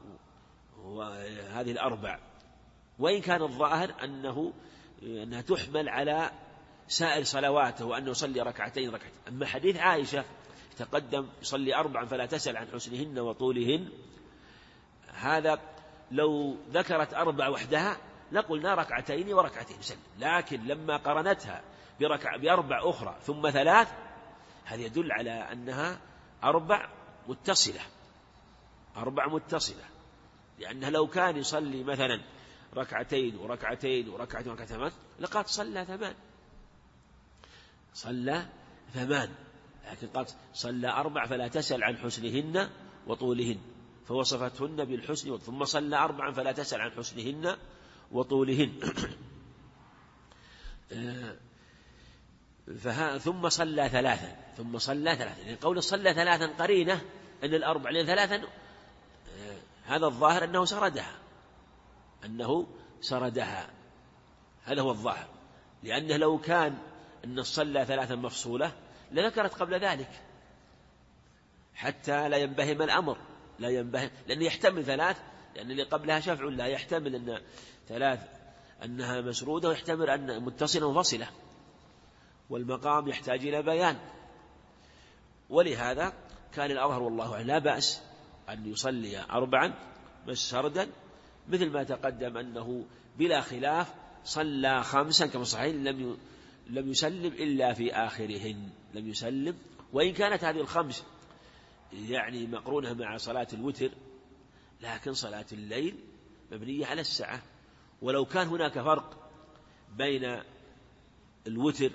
هذه 4، وإن كان الظاهر أنها تحمل على سائر صلواته وأنه يصلي 2 ركعتين. أما حديث عائشة تقدم يصلي 4 فلا تسأل عن حسنهن وطولهن، هذا لو ذكرت 4 وحدها لقلنا 2 وركعتين يسلم، لكن لما قرنتها ب4 أخرى ثم 3 هذا يدل على أنها 4 متصلة، لأنه لو كان يصلي مثلا 2 وركعتين لقد صلى 8، لكن قال صلى 4 فلا تسأل عن حسنهن وطولهن فوصفتهن بالحسن، ثم صلى 4 فلا تسأل عن حسنهن وطولهن ثم صلى 3 يعني قول صلى 3 قرينة أن 4 لأن 3 هذا الظاهر أنه سردها، هذا هو الظاهر، لأنه لو كان أن صلى 3 مفصولة لذكرت قبل ذلك حتى لا ينبهم الأمر، لأنه يحتمل 3، لأن اللي قبلها شفع لا يحتمل أن 3 أنها مسرودة، ويحتمل أن متصلة وفصلة، والمقام يحتاج إلى بيان. ولهذا كان الأظهر والله أعلم لا بأس أن يصلي 4 بس سردا، مثل ما تقدم أنه بلا خلاف صلى 5 كما صحيح لم يسلم إلا في آخرهن، وإن كانت هذه ال5 يعني مقرونة مع صلاة الوتر لكن صلاة الليل مبنية على السعة. ولو كان هناك فرق بين الوتر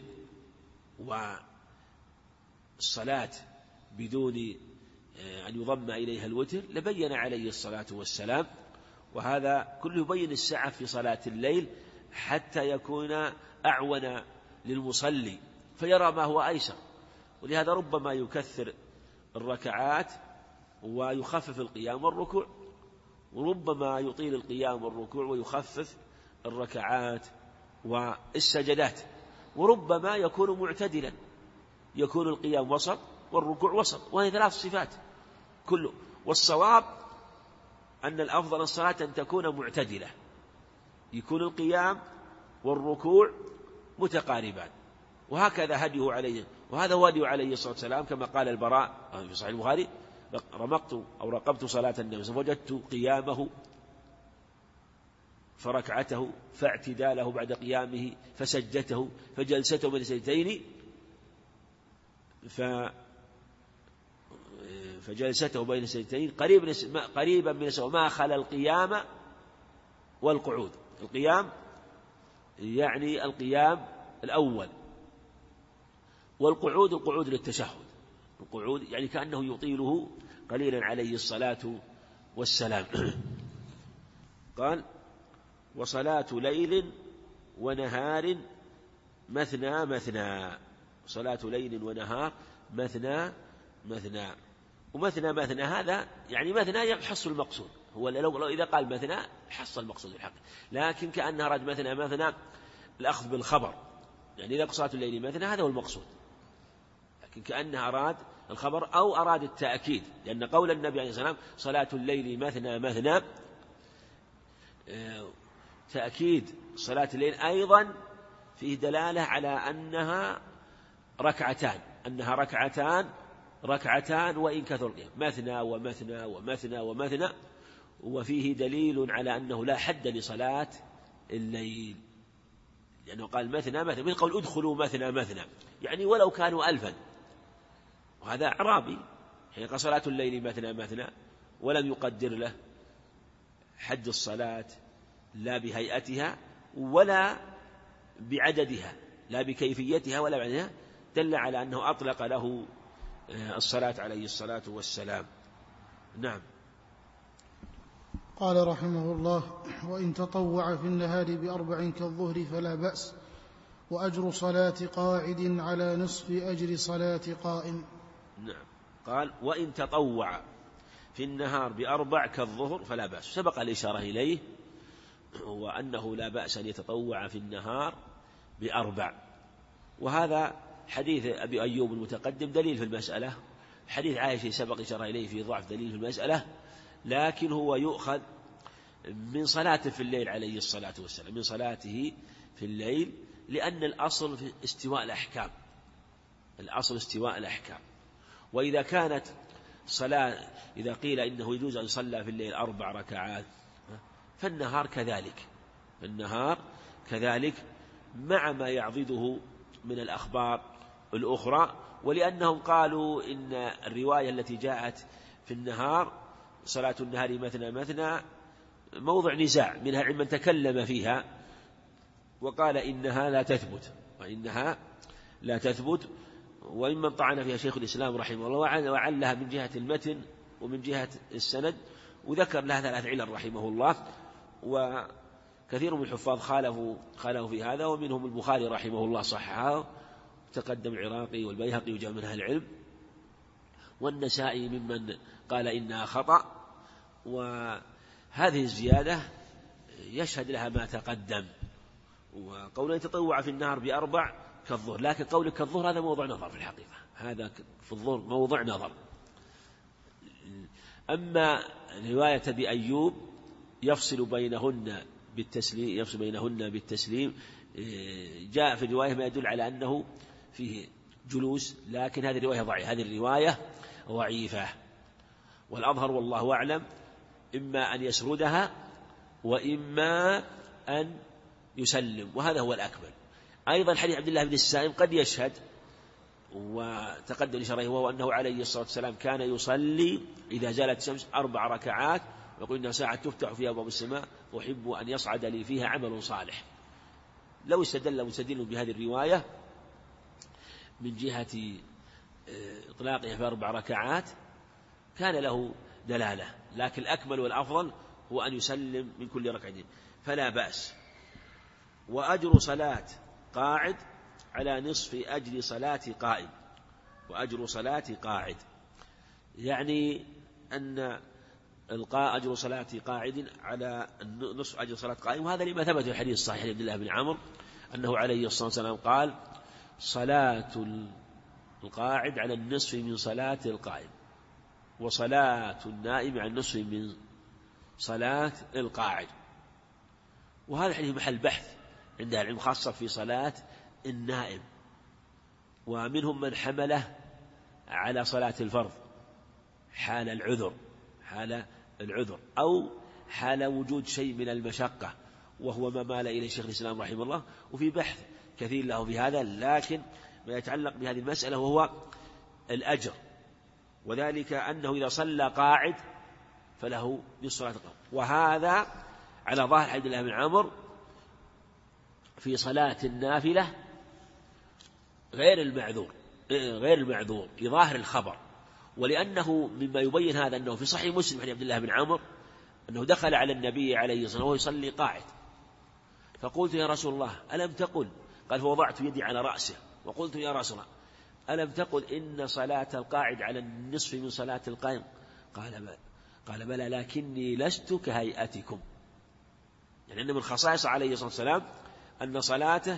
والصلاة بدون أن يضم إليها الوتر لبين عليه الصلاة والسلام. وهذا كله يبين السعة في صلاة الليل حتى يكون أعون للمصلي فيرى ما هو أيسر. ولهذا ربما يكثر الركعات ويخفف القيام والركوع، وربما يطيل القيام والركوع ويخفف الركعات والسجدات، وربما يكون معتدلا، يكون القيام وسط والركوع وسط، وهي 3 صفات كله. والصواب أن الأفضل الصلاة أن تكون معتدلة، يكون القيام والركوع متقاربان، وهكذا هديه عليه، وهذا هو هديه عليه الصلاة والسلام كما قال البراء في صحيح البخاري: رقبت صلاة النبي فوجدت قيامه فركعته فاعتداله بعد قيامه فسجته فجلسته بين السجدتين فجلسته بين السجدتين قريبا من السواء ما خلا القيام والقعود. القيام يعني القيام الأول، والقعود القعود للتشهد، القعود يعني كأنه يطيله قليلا عليه الصلاة والسلام. قال: وصلاة ليل ونهار مثنى مثنى. صلاة ليل ونهار مثنى مثنى. ومثنى مثنى هذا يعني مثنى يحصل المقصود، هو لو إذا قال مثنى حصل المقصود الحق، لكن كأنها رد مثنى مثنى الأخذ بالخبر، يعني إذا صلاة الليل مثنى هذا هو المقصود، لكن كأنها أراد الخبر أو أراد التأكيد، لأن قول النبي عليه الصلاة والسلام صلاة الليل مثنى مثنى تأكيد صلاة الليل أيضا فيه دلالة على أنها ركعتان، أنها ركعتان وإن كثر، مثنى ومثنى ومثنى ومثنى. وفيه دليل على أنه لا حد لصلاة الليل، لأنه قال مثنى مثنى، من قول ادخلوا مثنى مثنى، يعني ولو كانوا 1000. وهذا أعرابي حين قال صلاة الليل مثنى مثنى ولم يقدر له حد الصلاة لا بهيئتها ولا بعددها، لا بكيفيتها ولا بعددها، دل على أنه أطلق له الصلاة عليه الصلاة والسلام. نعم. قال رحمه الله: وإن تطوع في النهار ب4 كالظهر فلا بأس، وأجر صلاة قاعد على نصف أجر صلاة قائم. نعم. قال: وإن تطوع في النهار ب4 كالظهر فلا بأس. سبق الإشارة إليه، وأنه لا بأس أن يتطوع في النهار ب4، وهذا حديث أبي أيوب المتقدم دليل في المسألة، حديث عائشة سبق إشارة إليه في ضعف دليل في المسألة، لكن هو يؤخذ من صلاته في الليل عليه الصلاة والسلام، من صلاته في الليل، لأن الأصل في استواء الأحكام، الأصل استواء الأحكام. وإذا كانت صلاة، إذا قيل إنه يجوز أن يصلى في الليل 4 ركعات فالنهار كذلك، النهار كذلك مع ما يعضده من الأخبار الأخرى. ولأنهم قالوا إن الرواية التي جاءت في النهار صلاة النهار مثنى مثنى موضع نزاع، منها من تكلم فيها وقال إنها لا تثبت، وإنها لا تثبت، وممن طعن فيها شيخ الإسلام رحمه الله، وعلها من جهة المتن ومن جهة السند، وذكر لها 3 علل رحمه الله. وكثير من الحفاظ خالفوا في هذا، ومنهم البخاري رحمه الله صححه، تقدم العراقي والبيهقي وجمع من أهل العلم، والنسائي ممن قال إنها خطأ. وهذه الزيادة يشهد لها ما تقدم، وقوله يتطوع في النهار ب4 كالظهر، لكن قولك كالظهر هذا موضع نظر في الحقيقة، هذا في الظهر موضع نظر. أما رواية أبي أيوب يفصل بينهن بالتسليم، جاء في الرواية ما يدل على أنه فيه جلوس، لكن هذه الرواية ضعيفة، هذه الرواية ضعيفة. والأظهر والله أعلم إما أن يسردها وإما أن يسلم، وهذا هو الأكمل. أيضا حديث عبد الله بن السائب قد يشهد، وتقدم الإشارة وهو أنه عليه الصلاة والسلام كان يصلي إذا زالت الشمس 4 ركعات يقول إنها ساعة تفتح فيها أبواب السماء أحب أن يصعد لي فيها عمل صالح. لو استدل مستدل بهذه الرواية من جهة إطلاقها في 4 ركعات كان له دلالة، لكن الأكمل والأفضل هو أن يسلم من كل ركعتين فلا بأس. وأجر صلاة قاعد على نصف أجر صلاة قائم. وأجر صلاة قاعد يعني أن أجر صلاة قاعد على نصف أجر صلاة قائم، وهذا لما ثبت في الحديث الصحيح عبد الله بن عمرو أنه عليه الصلاة والسلام قال صلاة القاعد على النصف من صلاة القائم، وصلاة النائم على النصف من صلاة القاعد. وهذا الحديث محل بحث عند العلم خاصة في صلاة النائم، ومنهم من حمله على صلاة الفرض حال العذر أو حال وجود شيء من المشقة، وهو ما مال إليه شيخ الإسلام رحمه الله، وفي بحث كثير له في هذا، لكن ما يتعلق بهذه المسألة وهو الأجر، وذلك أنه إذا صلى قاعد فله نصف صلاة القائم. وهذا على ظاهر عبد الله بن عمرو في صلاة النافلة غير المعذور في ظاهر الخبر، ولأنه مما يبين هذا أنه في صحيح مسلم عن عبد الله بن عمرو أنه دخل على النبي عليه الصلاة والسلام وهو يصلي قاعد، فقلت يا رسول الله ألم تقل، قال فوضعت يدي على رأسه وقلت يا رسول الله ألم تقل إن صلاة القاعد على النصف من صلاة القائم؟ قال بلى لكني لست كهيئتكم، يعني أن من خصائص عليه الصلاة والسلام أن صلاته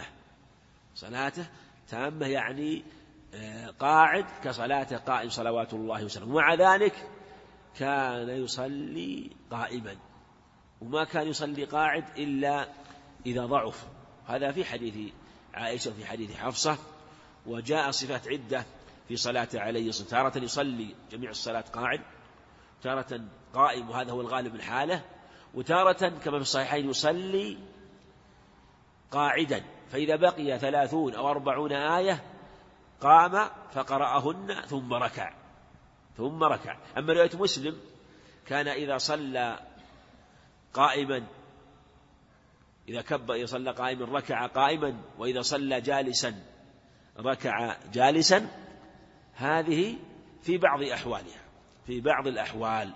تامة يعني قاعد كصلاة قائم صلوات الله وسلامه. ومع ذلك كان يصلي قائما، وما كان يصلي قاعد إلا إذا ضعف. هذا في حديث عائشة وفي حديث حفصة. وجاء صفات عدة في صلاة عليه الصلاة والسلام، تارة يصلي جميع الصلاة قاعد، تارة قائم وهذا هو الغالب من حاله، وتارة كما في الصحيحين يصلي قاعدا، فإذا بقي 30 أو 40 آية قام فقرأهن ثم ركع. أما رواية مسلم كان إذا صلى قائما إذا كبر يصلى قائما ركع قائما، وإذا صلى جالسا ركع جالسا. هذه في بعض أحوالها، في بعض الأحوال،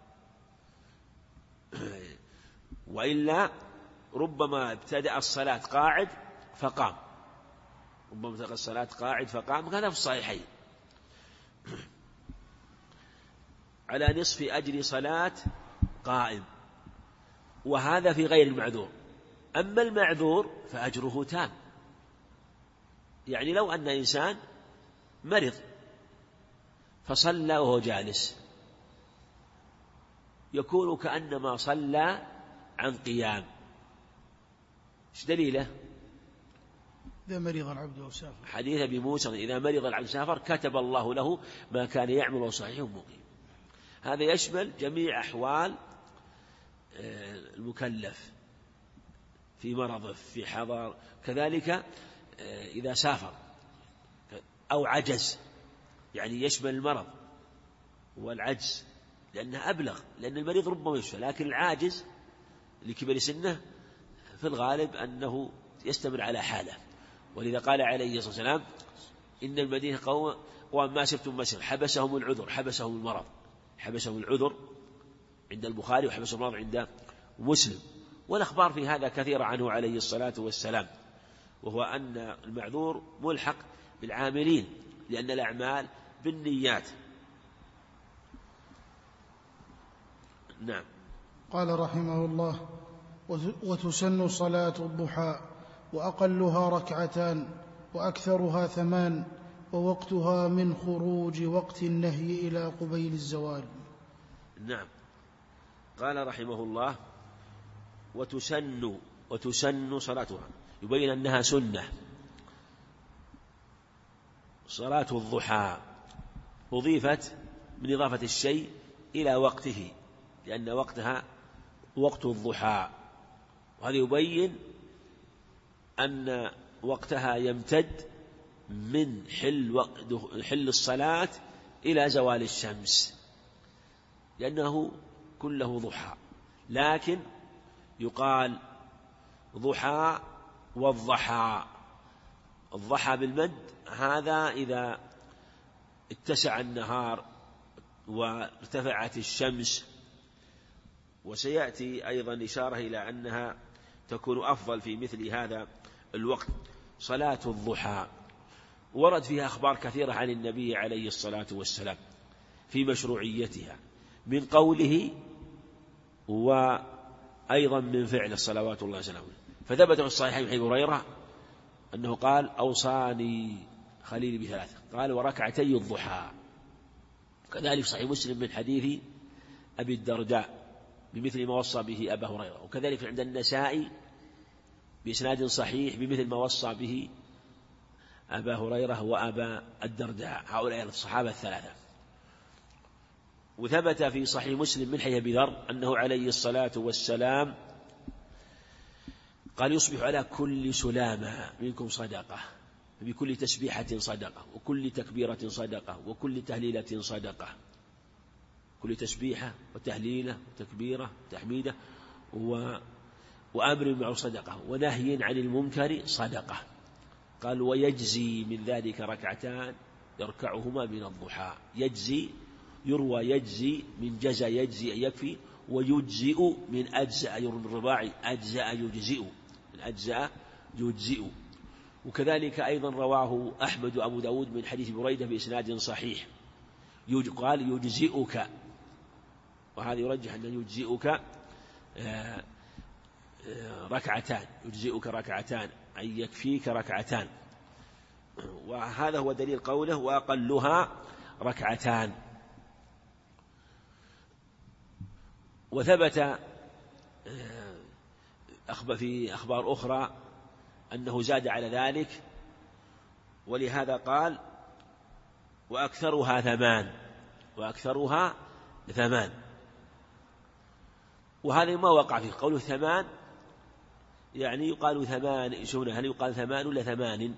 وإلا ربما ابتدأ الصلاة قاعد فقام، وهذا في الصحيحين على نصف أجر صلاة قائم، وهذا في غير المعذور. أما المعذور فأجره تام، يعني لو أن إنسان مرض فصلى وهو جالس يكون كأنما صلى عن قيام. ايش دليله؟ إذا مرض العبد أو سافر، حديث أبي موسى إذا مرض العبد سافر كتب الله له ما كان يعمل وهو صحيح مقيم. هذا يشمل جميع أحوال المكلف في مرضه في حضر، كذلك إذا سافر أو عجز، يعني يشمل المرض والعجز لأنه أبلغ، لأن المريض ربما يشفى، لكن العاجز لكبر سنه في الغالب أنه يستمر على حاله. ولذا قال عليه الصلاة والسلام إن المدينة قوام ما سبتم مسر حبسهم العذر حبسهم المرض. حبسهم العذر عند البخاري وحبسهم المرض عند مسلم. والأخبار في هذا كثيرة عنه عليه الصلاة والسلام، وهو أن المعذور ملحق بالعاملين لأن الأعمال بالنيات. نعم. قال رحمه الله: وتسن صلاة الضحى وأقلها 2 وأكثرها 8 ووقتها من خروج وقت النهي إلى قبيل الزوال. نعم. قال رحمه الله: وتسن صلاتها، يبين أنها سنة. صلاة الضحى أضيفت من إضافة الشيء إلى وقته لأن وقتها وقت الضحى، وهذا يبين أن وقتها يمتد من حل الصلاة إلى زوال الشمس، لأنه كله ضحى، لكن يقال ضحى والضحى. الضحى بالمد هذا إذا اتسع النهار وارتفعت الشمس. وسيأتي أيضا إشارة إلى أنها تكون أفضل في مثل هذا الوقت. صلاة الضحى ورد فيها أخبار كثيرة عن النبي عليه الصلاة والسلام في مشروعيتها، من قوله وأيضا من فعل صلوات الله وسلامه. فثبت في الصحيحين عن هريرة أنه قال: أوصاني خليلي بثلاثة، قال: وركعتي الضحى. كذلك صحيح مسلم من حديث أبي الدرداء بمثل ما وصى به أبا هريرة، وكذلك عند النسائي بإسناد صحيح بمثل ما وصى به أبا هريرة وأبا الدرداء، هؤلاء الصحابة الثلاثة. وثبت في صحيح مسلم من حديث أبي ذر أنه عليه الصلاة والسلام قال: يصبح على كل سلامة منكم صدقة، بكل تسبيحة صدقة، وكل تكبيرة صدقة، وكل تهليلة صدقة. كل تسبيحة وتهليلة وتكبيرة وتحميدة وأمر بالمعروف صدقة، ونهي عن المنكر صدقة. قال: ويجزي من ذلك ركعتان يركعهما من الضحى. يجزي يروى يجزي من جزى يجزي أن يكفي، ويجزئ من أجزأ يروى من رباعي أجزأ يجزئ، من أجزأ يجزئ. وكذلك أيضا رواه أحمد وأبو داود من حديث بريدة بإسناد صحيح قال: يجزئك، وهذا يرجح أن يجزئك ركعتان، يجزئك ركعتان أي يكفيك ركعتان. وهذا هو دليل قوله: وأقلها ركعتان. وثبت في أخبار أخرى أنه زاد على ذلك، ولهذا قال: وأكثرها ثمان، وأكثرها ثمان. وهذا ما وقع فيه قوله ثمان، يعني يقال ثمان، هل يقال ثمان ولا ثمان؟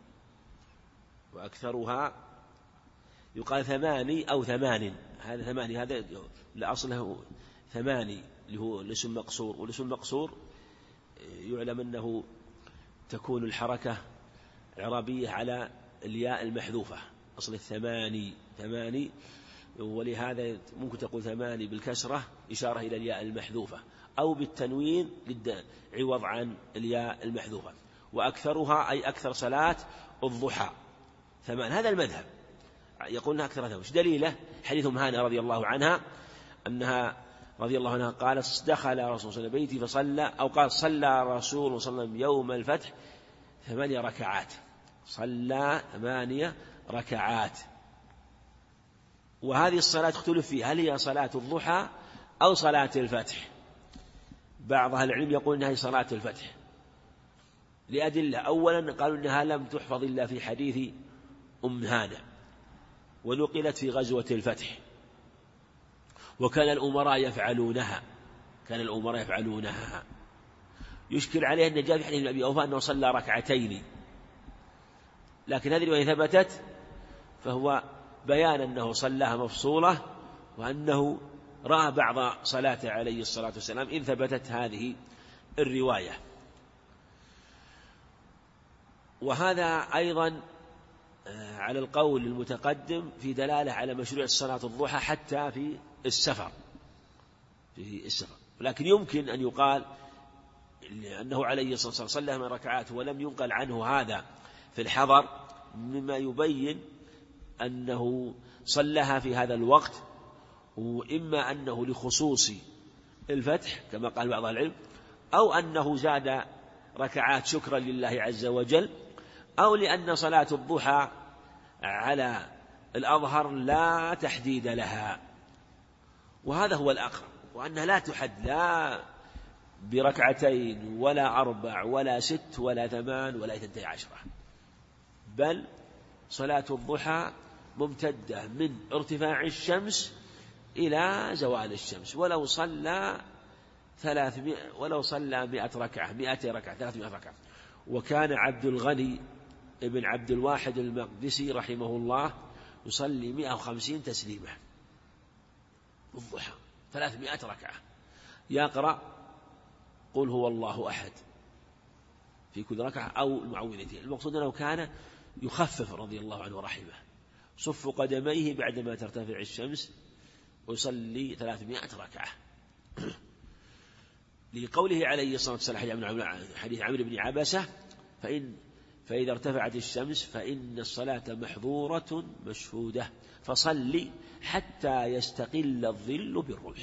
وأكثرها يقال ثماني أو ثمان، هذا ثماني، هذا لأصله ثماني اللي هو الاسم مقصور. والاسم المقصور يعلم أنه تكون الحركة الإعرابية على الياء المحذوفة، أصل الثماني ثماني، ولهذا ممكن تقول ثماني بالكسرة إشارة إلى الياء المحذوفة، أو بالتنوين عوض عن الياء المحذوفة. وأكثرها أي أكثر صلاة الضحى ثمان، هذا المذهب يقولون أكثر ثمان. دليله حديث هانة رضي الله عنها أنها رضي الله عنها قالت: دخل رسول الله بيتي فصلى، أو قال: صلى رسول الله صلى الله عليه وسلم يوم الفتح 8 ركعات، صلى 8 ركعات. وهذه الصلاة اختلف فيها، هل هي صلاة الضحى أو صلاة الفتح؟ بعض أهل العلم يقول أنها صلاة الفتح لأدلة. أولا قالوا أنها لم تحفظ إلا في حديث أم هانة، ونقلت في غزوة الفتح، وكان الأمراء يفعلونها، كان الأمراء يفعلونها. يشكل عليه أن جاء في حديث أبي أوفى أنه صلى ركعتين، لكن هذه الرواية ثبتت، فهو بيان أنه صلاها مفصولة، وأنه رأى بعض صلاته عليه الصلاة والسلام إن ثبتت هذه الرواية. وهذا أيضا على القول المتقدم في دلالة على مشروع صلاة الضحى حتى في السفر، لكن يمكن أن يقال أنه عليه الصلاة والسلام صلى من ركعات ولم ينقل عنه هذا في الحضر، مما يبين أنه صلىها في هذا الوقت، وإما أنه لخصوص الفتح كما قال بعض العلم، أو أنه زاد ركعات شكرا لله عز وجل، أو لأن صلاة الضحى على الأظهر لا تحديد لها، وهذا هو الأقرب، وأنها لا تحد لا بركعتين ولا 4 ولا 6 ولا 8 ولا 12، بل صلاة الضحى ممتدة من ارتفاع الشمس إلى زوال الشمس، ولو صلى 100 ركعة 200 ركعة 300 ركعة. وكان عبد الغني ابن عبد الواحد المقدسي رحمه الله يصلي 150 تسليمة الضحى، 300 ركعة يقرأ قل هو الله أحد في كل ركعة أو المعوذتين. المقصود أنه كان يخفف رضي الله عنه ورحمه، صف قدميه بعدما ترتفع الشمس ويصلي 300 ركعة. لقوله عليه الصلاة والسلام حديث عمرو بن عبسة فإذا ارتفعت الشمس فإن الصلاة محظورة مشهودة فصلي حتى يستقل الظل بالرمح.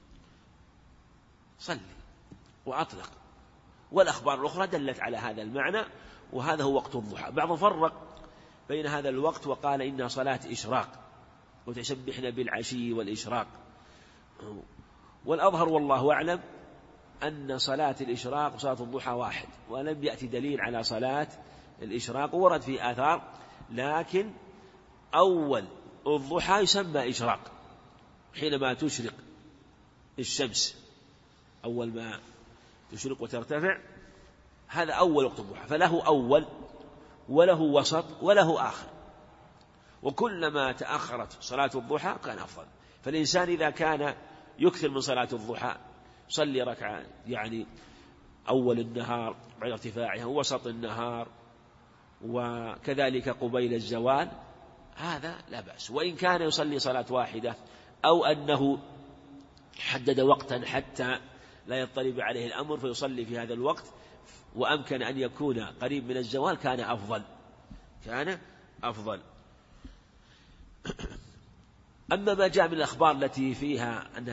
صلي وأطلق، والأخبار الأخرى دلت على هذا المعنى، وهذا هو وقت الضحى. بعضهم فرق بين هذا الوقت وقال إنها صلاة إشراق وتسبحنا بالعشي والإشراق، والأظهر والله أعلم أن صلاة الإشراق وصلاة الضحى واحد، ولم يأتي دليل على صلاة الإشراق، ورد في آثار، لكن أول الضحى يسمى إشراق حينما تشرق الشمس، أول ما تشرق وترتفع هذا أول وقت الضحى، فله أول وله وسط وله آخر، وكلما تأخرت صلاة الضحى كان أفضل. فالإنسان إذا كان يكثر من صلاة الضحى صلي ركعة يعني أول النهار بعد ارتفاعها ووسط النهار وكذلك قبيل الزوال، هذا لا بأس. وإن كان يصلي صلاة واحدة أو أنه حدد وقتا حتى لا يضطرب عليه الأمر فيصلي في هذا الوقت وأمكن أن يكون قريب من الزوال كان أفضل. أما ما جاء من الأخبار التي فيها أنها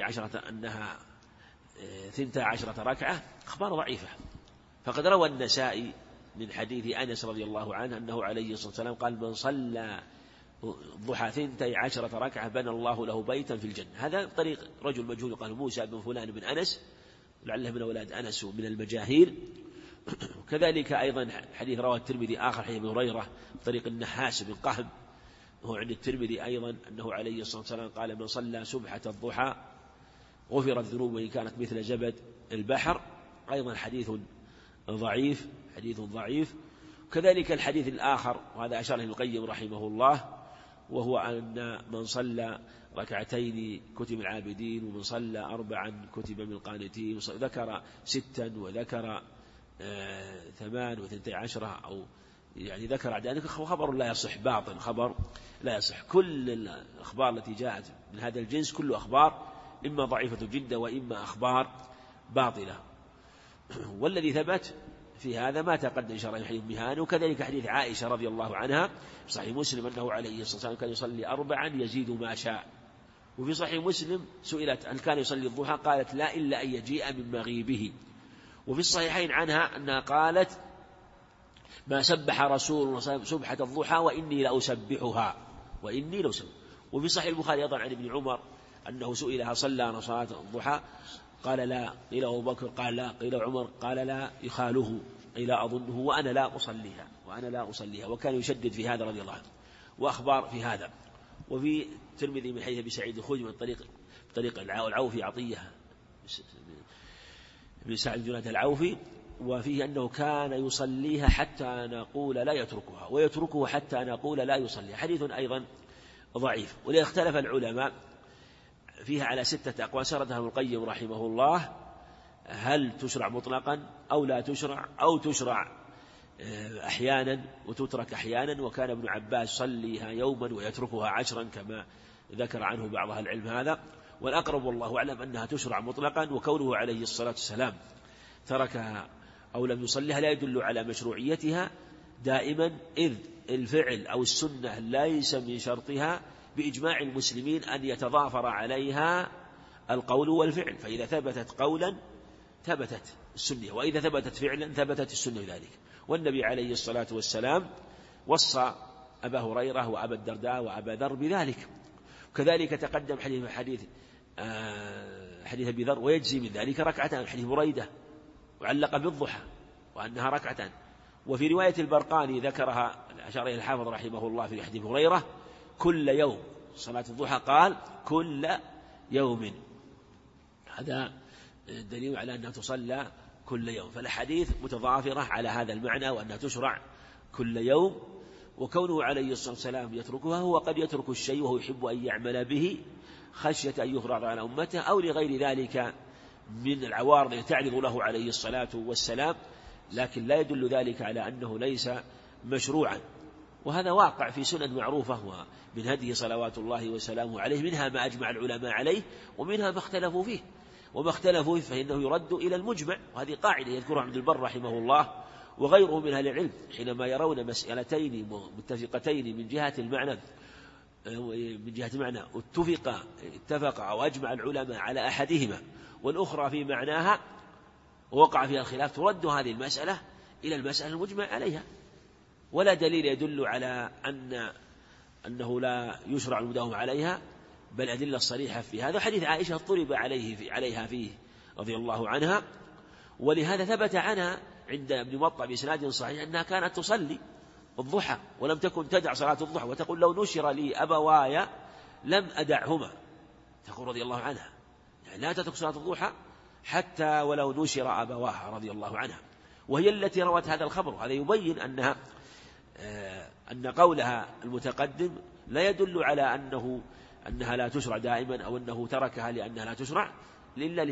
12 ركعة أخبار ضعيفة، فقد روى النسائي من حديث أنس رضي الله عنه أنه عليه الصلاة والسلام قال من صلى ضحى 12 ركعة بنى الله له بيتا في الجنة. هذا طريق رجل مجهول قال موسى بن فلان بن أنس، لعله من أولاد أنس ومن المجاهيل. وكذلك أيضا حديث رواه الترمذي آخر حديث ابن هريرة طريق النحاس بن قهم، وهو عند الترمذي أيضا أنه عليه الصلاة والسلام قال من صلى سبحة الضحى غفرت ذنوبه وإن كانت مثل زبد البحر، أيضا حديث ضعيف. كذلك الحديث الآخر وهذا أشار له القيم رحمه الله، وهو أن من صلى 2 كتب العابدين ومن صلى 4 كتب من القانتين، ذكر 6 وذكر 8 و12 أو يعني ذكر ذلك خبر لا يصح، باطل، خبر لا يصح. كل الأخبار التي جاءت من هذا الجنس كل أخبار إما ضعيفة جدا وإما أخبار باطلة. والذي ثبت في هذا ما تقدم شرعي حديث مهان، وكذلك حديث عائشة رضي الله عنها في صحيح مسلم أنه عليه الصلاة والسلام كان يصلي 4 يزيد ما شاء. وفي صحيح مسلم سئلت هل كان يصلي الضحى قالت لا إلا أن يجيء من مغيبه. وفي الصحيحين عنها أنها قالت ما سبح رسول الله سبحة الضحى وإني لأسبحها. وفي صحيح البخاري أيضا عن ابن عمر أنه سئل هل صلى صلاة الضحى قال لا، قيل أبو بكر قال لا، قيل عمر قال لا، يخاله قيل أظنه وأنا لا أصليها. وكان يشدد في هذا رضي الله عنه. وأخبار في هذا. وفي الترمذي من حديث أبي سعيد الخدري من طريق العوفي عطية بن سعد جناد العوفي، وفيه أنه كان يصليها حتى نقول لا يتركها ويتركه حتى نقول لا يصليها. حديث أيضا ضعيف. وليختلف العلماء فيها على 6 أقوال سردها ابن القيم رحمه الله، هل تشرع مطلقا أو لا تشرع أو تشرع أحيانا وتترك أحيانا. وكان ابن عباس صليها يوما ويتركها 10 كما ذكر عنه بعض أهل العلم هذا. والأقرب والله أعلم أنها تشرع مطلقا، وكونه عليه الصلاة والسلام تركها أو لم يصليها لا يدل على مشروعيتها دائما، إذ الفعل أو السنة ليس من شرطها بإجماع المسلمين أن يتضافر عليها القول والفعل، فإذا ثبتت قولا ثبتت السنة، وإذا ثبتت فعلا ثبتت السنة ذلك. والنبي عليه الصلاة والسلام وصى أبا هريرة وأبا الدرداء وأبا ذر بذلك. وكذلك تقدم حديث أبي ذر ويجزي من ذلك 2 حديث بريدة وعلق بالضحى وأنها 2. وفي رواية البرقاني ذكرها أشار إلى الحافظ رحمه الله في حديث هريرة كل يوم صلاة الضحى قال كل يوم. هذا دليل على أنها تصلى كل يوم. فالحديث متضافرة على هذا المعنى وأنها تشرع كل يوم. وكونه عليه الصلاة والسلام يتركها هو قد يترك الشيء وهو يحب أن يعمل به خشية أن يفرض على أمته أو لغير ذلك من العوارض التي تعرض له عليه الصلاة والسلام، لكن لا يدل ذلك على أنه ليس مشروعا. وهذا واقع في سنن معروفة ومن هديه صلوات الله وسلامه عليه، منها ما أجمع العلماء عليه ومنها ما اختلفوا فيه، وما اختلفوا فيه فإنه يرد إلى المجمع، وهذه قاعدة يذكرها عبد البر رحمه الله وغيره من أهل العلم حينما يرون مسألتين متفقتين من جهة المعنى اتفق أو أجمع العلماء على أحدهما والأخرى في معناها ووقع فيها الخلاف، ترد هذه المسألة إلى المسألة المجمع عليها، ولا دليل يدل على أنه لا يشرع المداومة عليها، بل أدلة صريحة في هذا. حديث عائشة اضطرب عليها فيه رضي الله عنها، ولهذا ثبت عنها عند ابن مطة بإسناد صحيح أنها كانت تصلي الضحى ولم تكن تدع صلاة الضحى، وتقول لو نشر لي أبواي لم أدعهما، تقول رضي الله عنها يعني لا تترك صلاة الضحى حتى ولو نشر أبواها رضي الله عنها، وهي التي روت هذا الخبر. هذا يبين أن قولها المتقدم لا يدل على أنها لا تشرع دائما أو أنه تركها لأنها لا تشرع إلا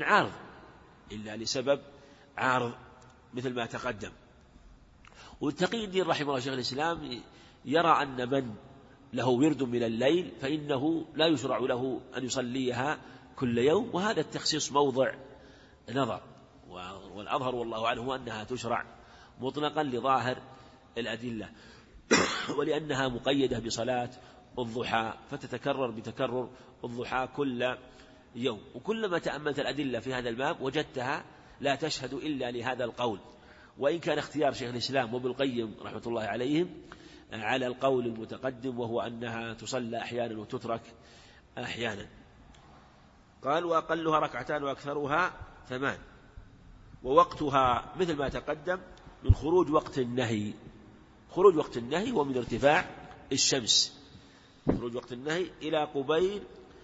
لسبب عارض مثل ما تقدم. والتقي الدين رحمه الله شيخ الإسلام يرى أن من له ورد من الليل فإنه لا يشرع له أن يصليها كل يوم، وهذا التخصيص موضع نظر، والأظهر والله أعلم هو أنها تشرع مطلقا لظاهر الأدلة ولأنها مقيدة بصلاة الضحى فتتكرر بتكرر الضحى كل يوم. وكلما تأملت الأدلة في هذا الباب وجدتها لا تشهد إلا لهذا القول، وإن كان اختيار شيخ الإسلام وابن القيم رحمة الله عليهم على القول المتقدم وهو أنها تصلى أحيانا وتترك أحيانا. قال وأقلها ركعتان وأكثرها 8، ووقتها مثل ما تقدم من خروج وقت النهي. خروج وقت النهي هو من ارتفاع الشمس، خروج وقت النهي إلى قبيل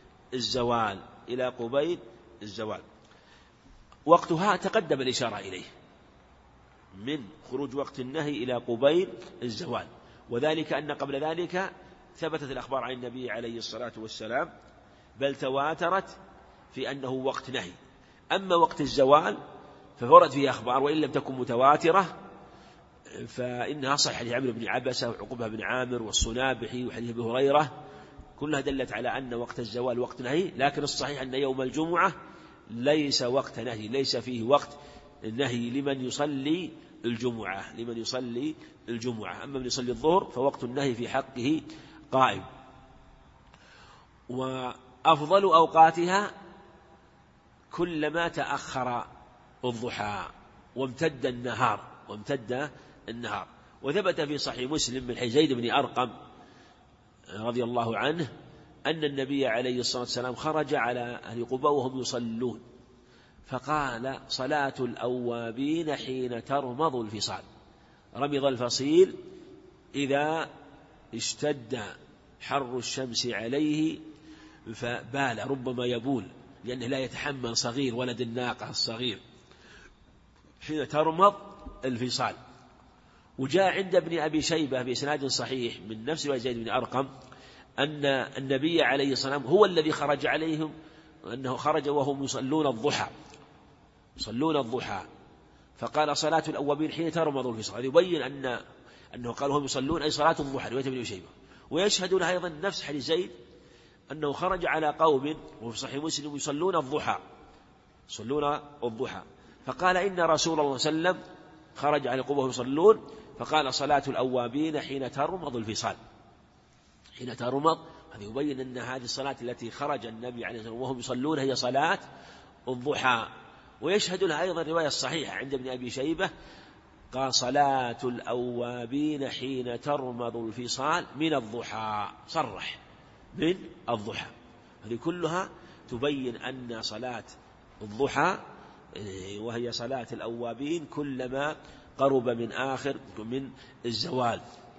الزوال، وقتها تقدم الإشارة إليه من خروج وقت النهي إلى قبيل الزوال، وذلك أن قبل ذلك ثبتت الأخبار عن النبي عليه الصلاة والسلام بل تواترت في أنه وقت نهي. أما وقت الزوال فورد فيه أخبار وإن لم تكن متواترة فإنها صحيح، حديث عمرو بن عبسة وعقبة بن عامر والصنابحي وحديث أبي هريرة كلها دلت على أن وقت الزوال وقت نهي، لكن الصحيح أن يوم الجمعة ليس وقت نهي، ليس فيه وقت النهي لمن يصلي الجمعة. أما من يصلي الظهر فوقت النهي في حقه قائم. وأفضل أوقاتها كلما تأخر الضحى وامتد النهار. وثبت في صحيح مسلم من حديث زيد بن أرقم رضي الله عنه أن النبي عليه الصلاة والسلام خرج على أهل قباء وهم يصلون فقال صلاة الأوابين حين ترمض الفصال. رمض الفصيل إذا اشتد حر الشمس عليه فبال، ربما يبول لأنه لا يتحمل صغير ولد الناقة الصغير، حين ترمض الفصال. وجاء عند ابن أبي شيبة بإسناد صحيح من نفس زيد بن أرقم أن النبي عليه الصلاة والسلام هو الذي خرج عليهم، أنه خرج وهم يصلون الضحى فقال صلاة الأوابين حين ترمض الفصال. يبين أنه قال هم يصلون أي صلاة الضحى رواية ابن أبي شيبة. ويشهد لها أيضا نفس حديث زيد أنه خرج على قوم وفي صحيح مسلم يصلون الضحى فقال إن رسول الله صلى الله عليه وسلم خرج على قوم وهم يصلون فقال صلاة الأوابين حين ترمض الفصال. حين ترمض هذا يبين أن هذه الصلاة التي خرج النبي عليه الصلاة والسلام وهم يصلون هي صلاة الضحى. ويشهد لها أيضا رواية صحيحة عند ابن أبي شيبة قال صلاة الأوابين حين ترمض الفصال من الضحى، صرح من الضحى. هذه كلها تبين أن صلاة الضحى وهي صلاة الأوابين كلما قرب من الزوال.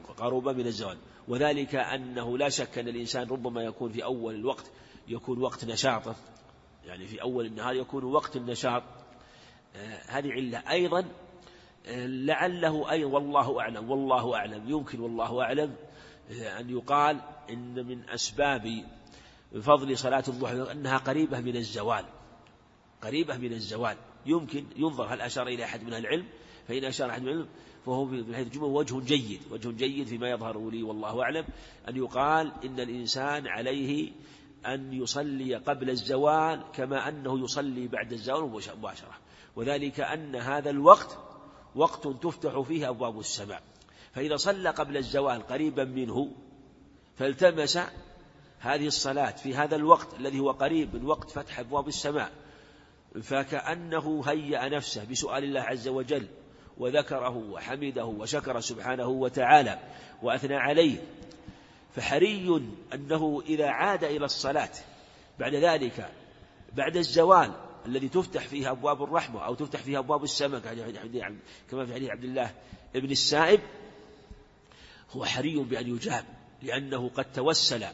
وذلك أنه لا شك أن الإنسان ربما يكون في أول الوقت يكون وقت نشاطه، يعني في أول النهار يكون وقت النشاط. هذه علة أيضا لعله أي والله أعلم يمكن والله أعلم أن يقال إن من أسباب بفضل صلاة الضحى أنها قريبة من الزوال، قريبة من الزوال. يمكن ينظر هل أشار إلى أحد من العلم، فإن أشار أحد من العلم فهو من حيث الجملة وجه جيد فيما يظهر لي والله أعلم، أن يقال إن الإنسان عليه أن يصلي قبل الزوال كما أنه يصلي بعد الزوال مباشرة، وذلك أن هذا الوقت وقت تفتح فيه أبواب السماء، فإذا صلى قبل الزوال قريبا منه فالتمس هذه الصلاة في هذا الوقت الذي هو قريب من وقت فتح أبواب السماء، فكأنه هيأ نفسه بسؤال الله عز وجل وذكره وحمده وشكر سبحانه وتعالى وأثنى عليه. فحري أنه إذا عاد إلى الصلاة بعد ذلك بعد الزوال الذي تفتح فيها أبواب الرحمة أو تفتح فيها أبواب السماء كما في حديث عبد الله ابن السائب، هو حري بأن يجاب، لأنه قد توسل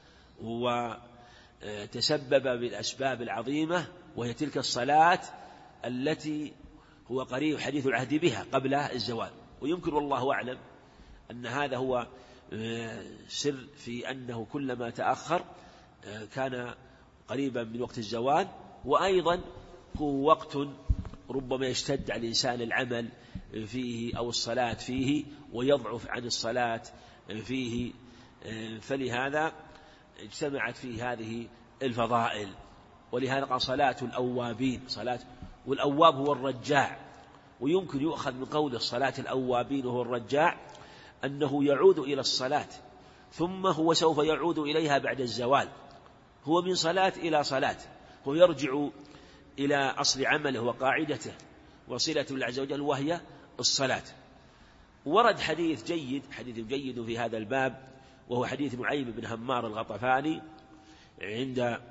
وتسبب بالأسباب العظيمة، وهي تلك الصلاة التي هو قريب حديث العهد بها قبل الزوال. ويمكن والله أعلم أن هذا هو سر في أنه كلما تأخر كان قريبا من وقت الزوال، وأيضا هو وقت ربما يشتد على الإنسان العمل فيه أو الصلاة فيه ويضعف عن الصلاة فيه، فلهذا اجتمعت فيه هذه الفضائل. ولهذا قال صلاة الأوابين، والأواب هو الرجاع، ويمكن يؤخذ من قول الصلاة الأوابين وهو الرجاع أنه يعود إلى الصلاة ثم هو سوف يعود إليها بعد الزوال، هو من صلاة إلى صلاة، هو يرجع إلى أصل عمله وقاعدته وصلة الله عز وجل وهي الصلاة. ورد حديث جيد في هذا الباب، وهو حديث نعيم بن همار الغطفاني عند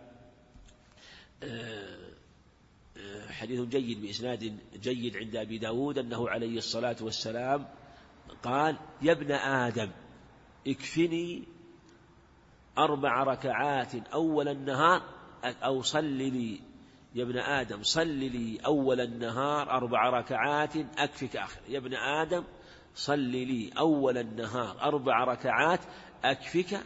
حديث جيد بإسناد جيد عند أبي داود أنه عليه الصلاة والسلام قال: يا ابن آدم اكفني 4 ركعات أول النهار، أو صل لي يا ابن آدم صل لي أول النهار 4 ركعات أكفك آخر. يا ابن آدم صل لي أول النهار 4 ركعات أكفك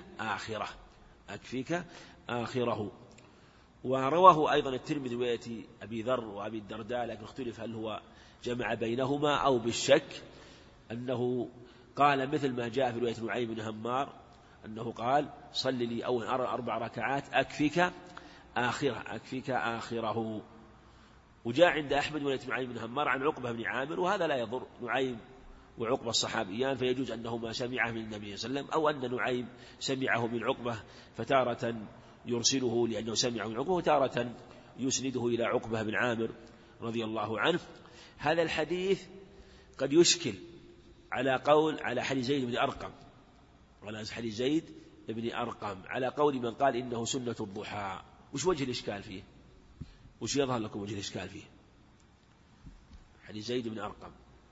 آخره. ورواه أيضا الترمذي ويأتي أبي ذر وأبي الدرداء، لكن اختلف هل هو جمع بينهما أو بالشك، أنه قال مثل ما جاء في رواية نعيم بن همار أنه قال: صل لي أول 4 ركعات أكفك آخره. وجاء عند أحمد رواية نعيم بن همار عن عقبة بن عامر، وهذا لا يضر، نعيم وعقبة الصحابيان، فيجوز أنهما سمعه من النبي صلى الله عليه وسلم، أو أن نعيم سمعه من عقبة فتارة يرسله لأنه سمعه من عقبة، وتارة يسنده إلى عقبة بن عامر رضي الله عنه. هذا الحديث قد يشكل على حديث زيد بن أرقم، على قول من قال إنه سنة الضحى. وش وجه الإشكال فيه؟ وش يظهر لكم وجه الإشكال فيه؟ حديث زيد بن أرقم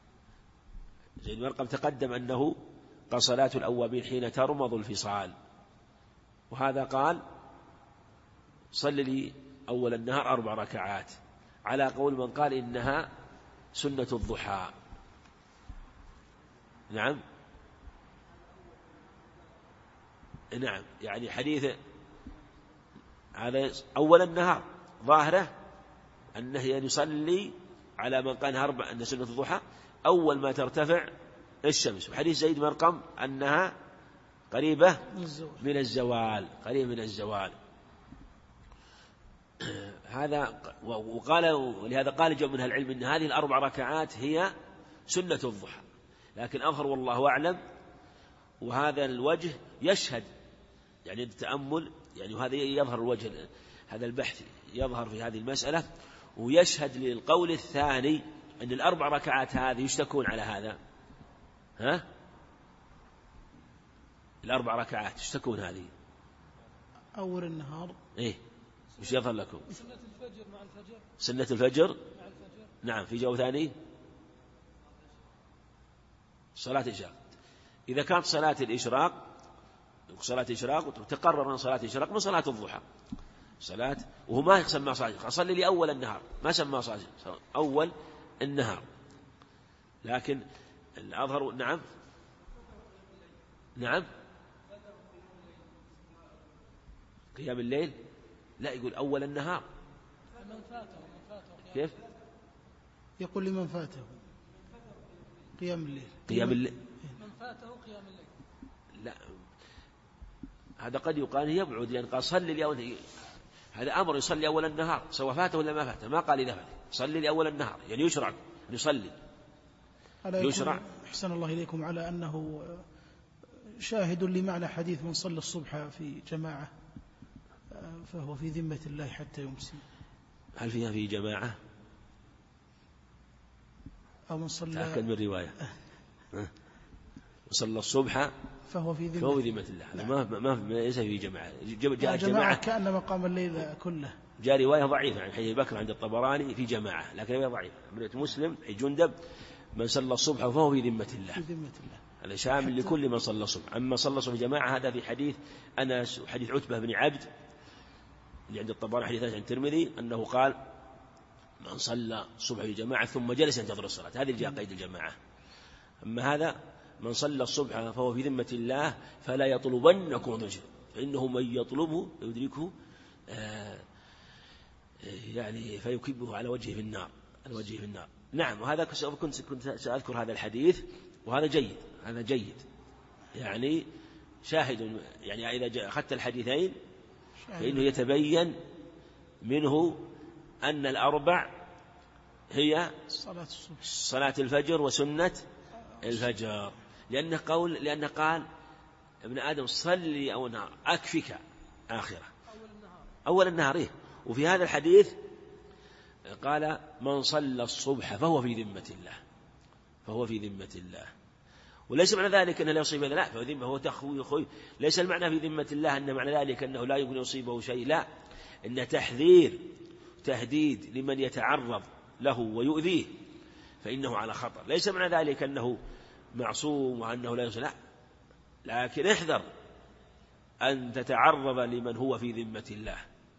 تقدم أنه قال صلاة الأوابين حين ترمض الفصال، وهذا قال: صل لي أول النهار 4 ركعات، على قول من قال إنها سنة الضحى. نعم، يعني حديث هذا أول النهار ظاهره أنه يصلي على من قال أن سنة الضحى أول ما ترتفع الشمس، وحديث زيد بن أرقم أنها قريبة من الزوال. هذا ولهذا قال جمع من العلم أن هذه 4 ركعات هي سنة الضحى، لكن أظهر والله أعلم، وهذا الوجه يشهد يعني التأمل، يعني وهذا يظهر الوجه، هذا البحث يظهر في هذه المسألة، ويشهد للقول الثاني أن 4 ركعات هذه يشتكون على هذا. 4 ركعات يشتكون هذه أول النهار. وش يظهر لكم؟ سنة الفجر مع الفجر. سنة الفجر. نعم، في جو ثاني صلاة الإشراق. إذا كانت صلاة الإشراق وتقرر أن صلاة الإشراق من صلاة الضحى، وهو ما يسمى صلاة، صلي لي أول النهار، ما سمى صلاة أول النهار، لكن الأظهر. نعم قيام الليل لا، يقول أول النهار. كيف يقول لمن فاته قيام الليل، قيام الليل من فاته قيام الليل. لا، هذا قد يقال يبعد، لأن قال صلي لأول، هذا أمر يصلي أول النهار سواء فاته ولا ما فاته، ما قال إذا فاته صلي لأول النهار، يعني يشرع أن يصلي، يشرع. أحسن الله إليكم على أنه شاهد لمعنى حديث من صلى الصبح في جماعة فهو في ذمة الله حتى يمسي. هل فيها في جماعة أو من صلى، تأكد من رواية وصلى الصبح فهو في ذمة الله. نعم. ما ليس في جماعة. جاء جماعة كأنما قام الليل كله. جاء رواية ضعيفة عن حديث بكر عند الطبراني في جماعة، لكن رواية ضعيفة. من مسلم في جندب من صلى الصبح فهو في ذمة الله، في ذمة الله، هذا شامل لكل من صلى الصبح. أما صلى الصبح جماعة هذا في حديث أنس وحديث عتبة بن عبد اللي عند الطبراني، حديث عن الترمذي أنه قال من صلى الصبح في جماعة ثم جلس ينتظر الصلاة، هذه جاء قيد الجماعة. أما هذا من صلى الصبح فهو في ذمة الله فلا يطلبنكم رجل، فإنه من يطلبه يدركه يعني فيكبه على وجهه في النار، على وجهه في النار. نعم. وهذا كنت سأذكر هذا الحديث، وهذا جيد، هذا جيد يعني شاهد، يعني إذا أخذت الحديثين فإنه يتبين منه أن الأربع هي صلاة الفجر وسنة الفجر، لأنه قال ابن آدم صلي أول النهار أكفك آخرة، أول النهار إيه. وفي هذا الحديث قال من صلى الصبح فهو في ذمة الله، فهو في ذمة الله. وليس معنى ذلك أنه لا يصيب، لا، فهو تخوي، ليس المعنى في ذمة الله أن معنى ذلك أنه لا يمكن يصيبه شيء، لا، إن تحذير تهديد لمن يتعرض له ويؤذيه فإنه على خطر. ليس معنى ذلك أنه معصوم وأنه لا يصيب، لا، لكن احذر أن تتعرض لمن هو في ذمة الله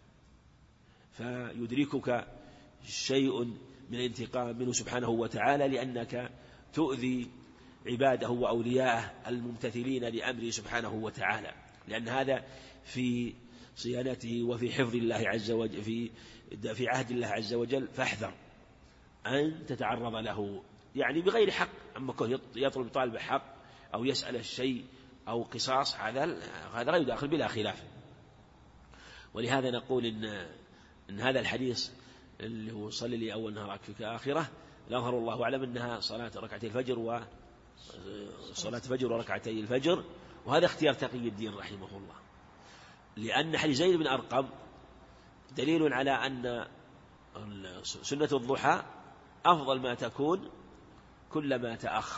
فيدركك شيء من الانتقام منه سبحانه وتعالى، لأنك تؤذي عباده وأولياءه الممتثلين لأمره سبحانه وتعالى، لأن هذا في صيانته وفي حفظ الله عز وجل، في عهد الله عز وجل. فاحذر أن تتعرض له يعني بغير حق، أما كون يطلب طالب حق أو يسأل الشيء أو قصاص، هذا لا يداخل بلا خلاف. ولهذا نقول إن هذا الحديث اللي هو صلي لي أول نهار أكفك آخرة، الأظهر الله أعلم أنها صلاة ركعتي الفجر وصلاة فجر وركعتي الفجر، وهذا اختيار تقي الدين رحمه الله، لأن حديث زيد بن أرقم دليل على أن سنة الضحى أفضل ما تكون كلما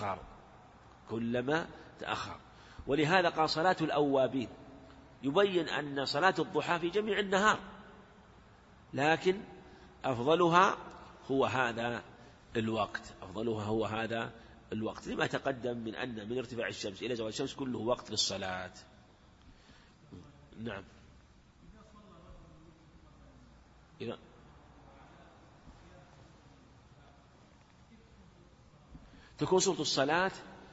تأخر. ولهذا قال صلاة الأوابين، يبين أن صلاة الضحى في جميع النهار، لكن أفضلها هو هذا الوقت، لما تقدم من أن من ارتفاع الشمس إلى زوال الشمس كله وقت للصلاة. نعم. إذا تكون صورة الصلاة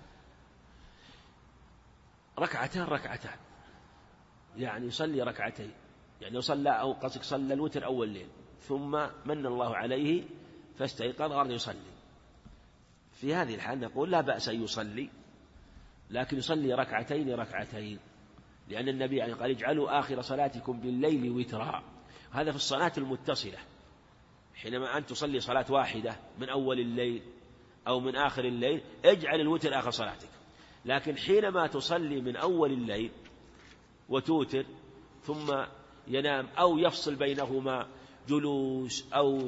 ركعتان، يعني يصلي ركعتين، يعني يصلى أو قصدك صلى الوتر أول الليل ثم من الله عليه فاستيقظ غير يصلي، في هذه الحال نقول لا بأس أن يصلي، لكن يصلي ركعتين، لأن النبي يعني قال اجعلوا آخر صلاتكم بالليل وترا، هذا في الصلاة المتصلة. حينما أن تصلي صلاة واحدة من أول الليل أو من آخر الليل اجعل الوتر آخر صلاتك، لكن حينما تصلي من أول الليل وتوتر ثم ينام أو يفصل بينهما جلوس أو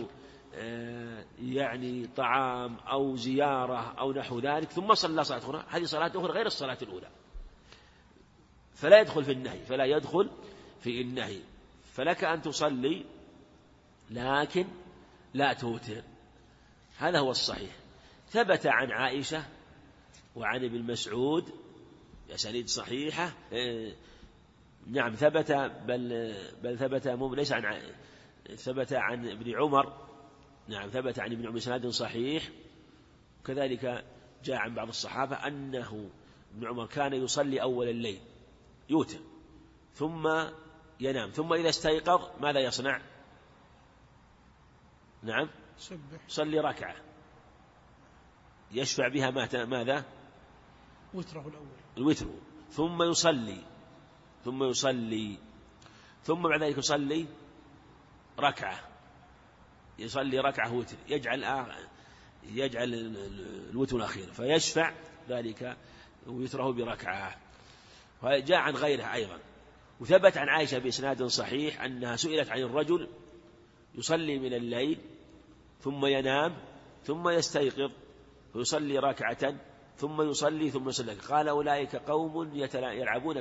يعني طعام أو زيارة أو نحو ذلك ثم صلى صلاة أخرى، هذه صلاة أخرى غير الصلاة الأولى، فلا يدخل في النهي. فلك أن تصلي لكن لا توتر، هذا هو الصحيح. ثبت عن عائشة وعن ابن مسعود بأسانيد صحيحة، نعم ثبت، بل ثبت ليس عن ثبت عن ابن عمر، نعم ثبت عن ابن عمر بإسناد صحيح، وكذلك جاء عن بعض الصحابة أنه ابن عمر كان يصلي أول الليل يوتر ثم ينام، ثم إذا استيقظ ماذا يصنع؟ نعم، صلي ركعة يشفع بها ماذا؟ وتره الأول، الوتر، ثم يصلي ثم بعد ذلك يصلي ركعة وتر، يجعل الوتر الأخير فيشفع ذلك ويتره بركعة. وجاء عن غيرها أيضا، وثبت عن عائشة بإسناد صحيح أنها سئلت عن الرجل يصلي من الليل ثم ينام ثم يستيقظ فيصلي ركعة ثم يصلي ثم يصلي، قال أولئك قوم يلعبون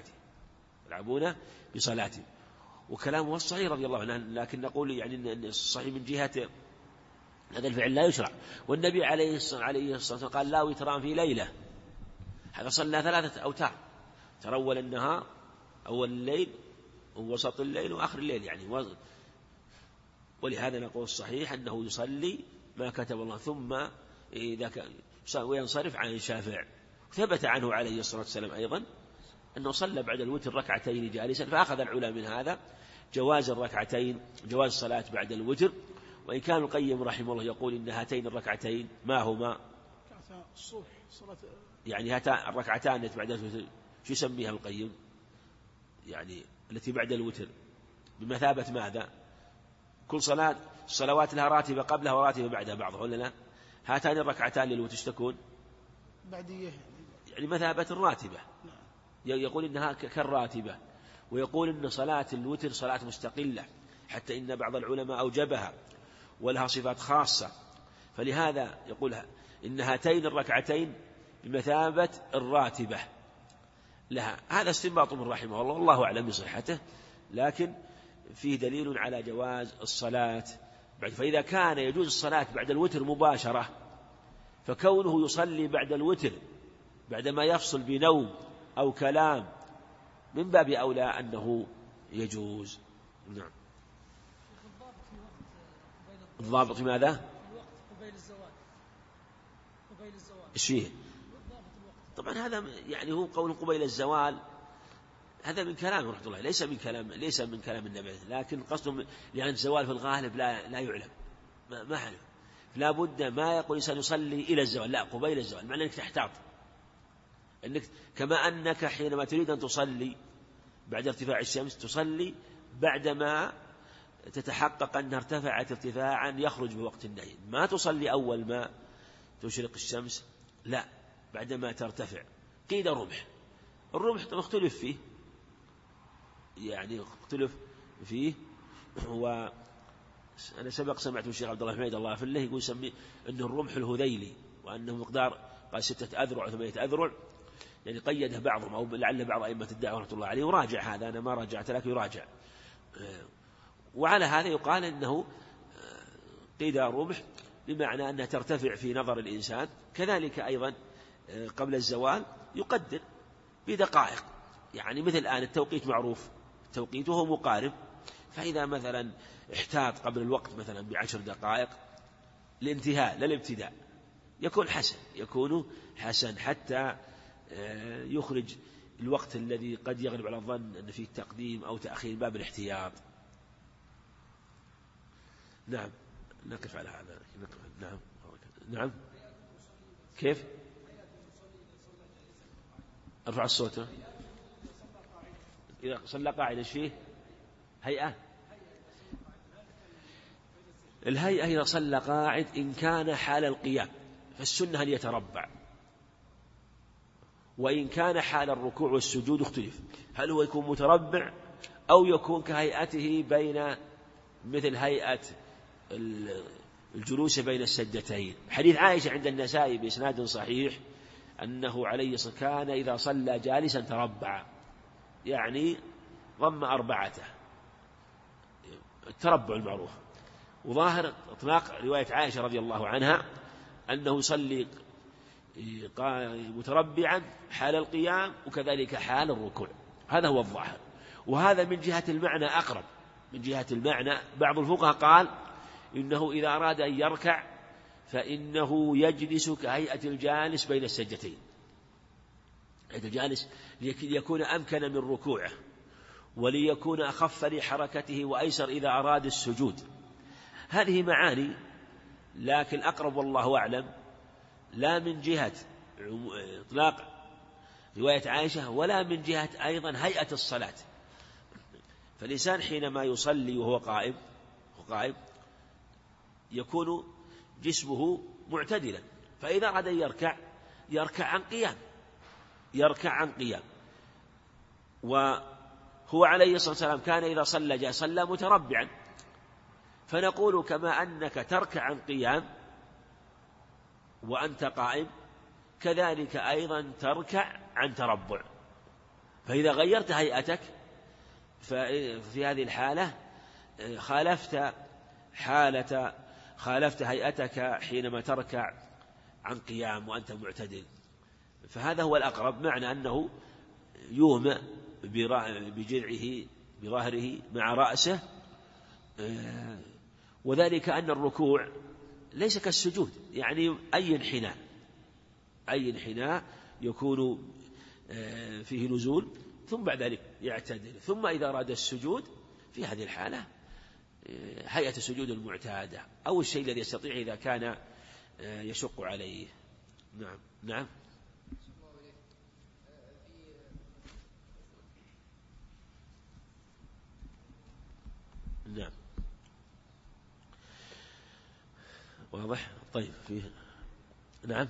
بصلاته. وكلامه الصحيح رضي الله عنه، لكن نقول يعني أن الصحيح من جهة هذا الفعل لا يشرع. والنبي عليه الصلاة والسلام قال لا وتران في ليلة، هذا صلى 3 أوتار، ترى أول النهار، أول الليل، ووسط الليل، وآخر الليل يعني. ولهذا نقول الصحيح أنه يصلي ما كتب الله ثم إذا وينصرف عن الشافع. ثبت عنه عليه الصلاة والسلام أيضا أنه صلى بعد الوتر ركعتين جالسا، فأخذ العلماء من هذا جواز الركعتين، جواز الصلاة بعد الوتر. وإن كان القيم رحمه الله يقول إن هاتين الركعتين ما هما؟ الصبح، يعني هاتان الركعتان التي بعد الوتر شو يسميها القيم؟ يعني التي بعد الوتر بمثابة ماذا؟ كل الصلوات لها راتبة قبلها وراتبة بعدها بعضها، ولا لا؟ هاتان الركعتان للوتر تكون بعدية، يعني مثابة الراتبة، يقول إنها كالراتبة. ويقول إن صلاة الوتر صلاة مستقلة، حتى إن بعض العلماء أوجبها ولها صفات خاصة، فلهذا يقولها إن هاتين الركعتين بمثابة الراتبة لها. هذا استنباط من رحمه الله، والله أعلم بصحته، لكن فيه دليل على جواز الصلاة بعد. فإذا كان يجوز الصلاة بعد الوتر مباشرة، فكونه يصلي بعد الوتر بعدما يفصل بنوم أو كلام من باب أولى أنه يجوز. نعم. الضابط في ماذا؟ قبيل الزوال. إيش فيه؟ طبعا هذا يعني هو قول قبيل الزوال، هذا من كلام رحمة الله، ليس من كلام النبي، لكن قصده لأن الزوال في الغالب لا يعلم، ما حلو، لا بد ما يقول إنسان يصلي إلى الزوال، لا، قبيل الزوال، معنى أنك تحتاط، كما أنك حينما تريد أن تصلي بعد ارتفاع الشمس تصلي بعدما تتحقق أنها ارتفعت ارتفاعا يخرج بوقت النهي، ما تصلي أول ما تشرق الشمس، لا، بعدما ترتفع. قيد الرمح مختلف فيه، يعني اختلف فيه. وأنا سبق سمعت الشيخ عبد الله حميد الله في الله يقول سمي أنه الرمح الهذيلي، وأنه مقدار قال 6 أذرع 8 أذرع، يعني قيده بعضهم أو لعل بعض أئمة الدعوة رحمة الله عليه، وراجع هذا، أنا ما راجعت لكن يراجع. وعلى هذا يقال أنه قيد الرمح بمعنى أنها ترتفع في نظر الإنسان. كذلك أيضا قبل الزوال يقدر بدقائق، يعني مثل الآن التوقيت معروف، التوقيت وهو مقارب، فإذا مثلا احتاط قبل الوقت مثلا ب10 دقائق الانتهاء لا الابتداء يكون حسن حتى يخرج الوقت الذي قد يغلب على الظن أن فيه تقديم أو تأخير، باب الاحتياط. نعم، نقف على هذا. نعم. كيف؟ ارفع الصوت. إذا صلى قاعدة فيه هيئة، الهيئة إذا صلى قاعد إن كان حال القيام فالسنة أن يتربع، وإن كان حال الركوع والسجود اختلف، هل هو يكون متربع أو يكون كهيئته بين مثل هيئة الجلوس بين السجدتين. حديث عائشة عند النسائي بإسناد صحيح أنه عليه الصلاة كان إذا صلى جالسا تربع، يعني ضم أربعته، التربع المعروف. وظاهر إطلاق رواية عائشة رضي الله عنها أنه يصلي متربعا حال القيام وكذلك حال الركوع، هذا هو الظاهر. وهذا من جهة المعنى أقرب، من جهة المعنى بعض الفقهاء قال إنه إذا أراد أن يركع فإنه يجلس كهيئة الجالس بين السجدتين، هيئة الجالس ليكون أمكن من ركوعه. وليكون أخف لحركته وأيسر إذا أراد السجود. هذه معاني، لكن أقرب والله أعلم لا من جهة إطلاق رواية عائشة ولا من جهة أيضا هيئة الصلاة. فالإنسان حينما يصلي وهو قائم يكون جسمه معتدلا، فإذا أراد أن يركع عن قيام. وهو عليه الصلاة والسلام كان إذا صلى متربعا، فنقول كما أنك تركع عن قيام وأنت قائم كذلك أيضا تركع عن تربع. فإذا غيرت هيئتك في هذه الحالة خالفت هيئتك حينما تركع عن قيام وأنت معتدل. فهذا هو الأقرب، معنى أنه يومئ بجذعه بظهره مع رأسه، وذلك أن الركوع ليس كالسجود، يعني أي انحناء يكون فيه نزول ثم بعد ذلك يعتدل، ثم إذا أراد السجود في هذه الحالة هيئة السجود المعتادة أو الشيء الذي يستطيع إذا كان يشق عليه. نعم. واضح؟ طيب فيه. نعم.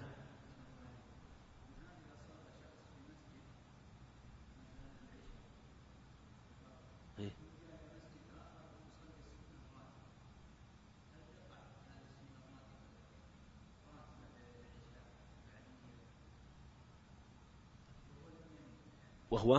وهو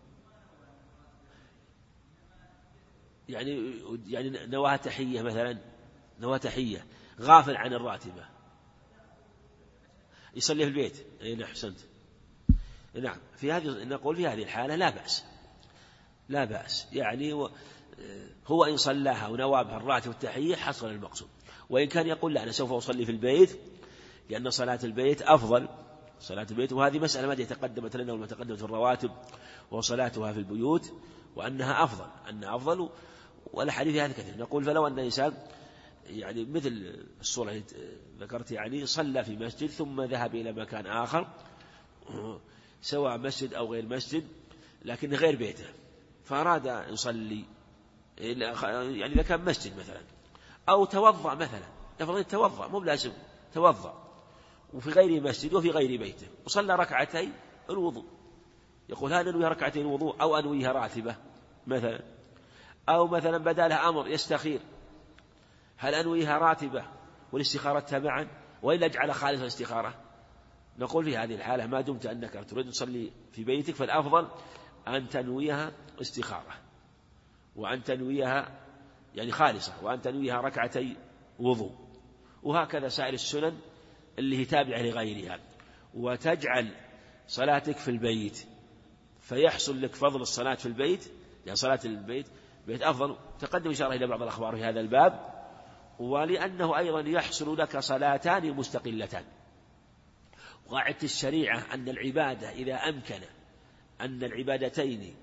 يعني نواة تحية مثلا، نواة تحية غافل عن الراتبة يصلي في البيت. نعم أحسنت. نعم نقول في هذه الحالة لا بأس يعني هو إن صلاها ونوى بها الراتب والتحية حصل المقصود. وإن كان يقول لا أنا سوف أصلي في البيت لأن صلاة البيت أفضل صلاة البيت، وهذه مسألة ما تقدمت لنا وما تقدمت في الرواتب وصلاتها في البيوت وأنها أفضل والحديث هذا كثير. نقول فلو أن الإنسان يعني مثل الصورة اللي ذكرت يعني صلى في مسجد ثم ذهب إلى مكان آخر سواء مسجد أو غير مسجد لكن غير بيته، فأراد أن يصلي يعني إذا كان مسجد مثلا أو توضأ مثلا، يفضل توضأ مو بلازم توضأ وفي غير مسجد وفي غير بيته وصلى ركعتي الوضوء، يقول هل أنويها ركعتي الوضوء أو أنويها راتبة مثلا، أو مثلا بدالها أمر يستخير هل أنويها راتبة والاستخارة تبعا وإلا أجعل خالص الاستخارة. نقول في هذه الحالة ما دمت أنك تريد تصلي في بيتك فالأفضل أن تنويها استخارة وأن تنويها يعني خالصة وأن تنويها ركعتي وضوء، وهكذا سائر السنن اللي هي تابعة لغيرها، وتجعل صلاتك في البيت فيحصل لك فضل الصلاة في البيت، يعني صلاة البيت أفضل. تقدم إشارة إلى بعض الأخبار في هذا الباب، ولأنه أيضا يحصل لك صلاتان مستقلتان. قاعدة الشريعة أن العبادة إذا أمكن أن العبادتين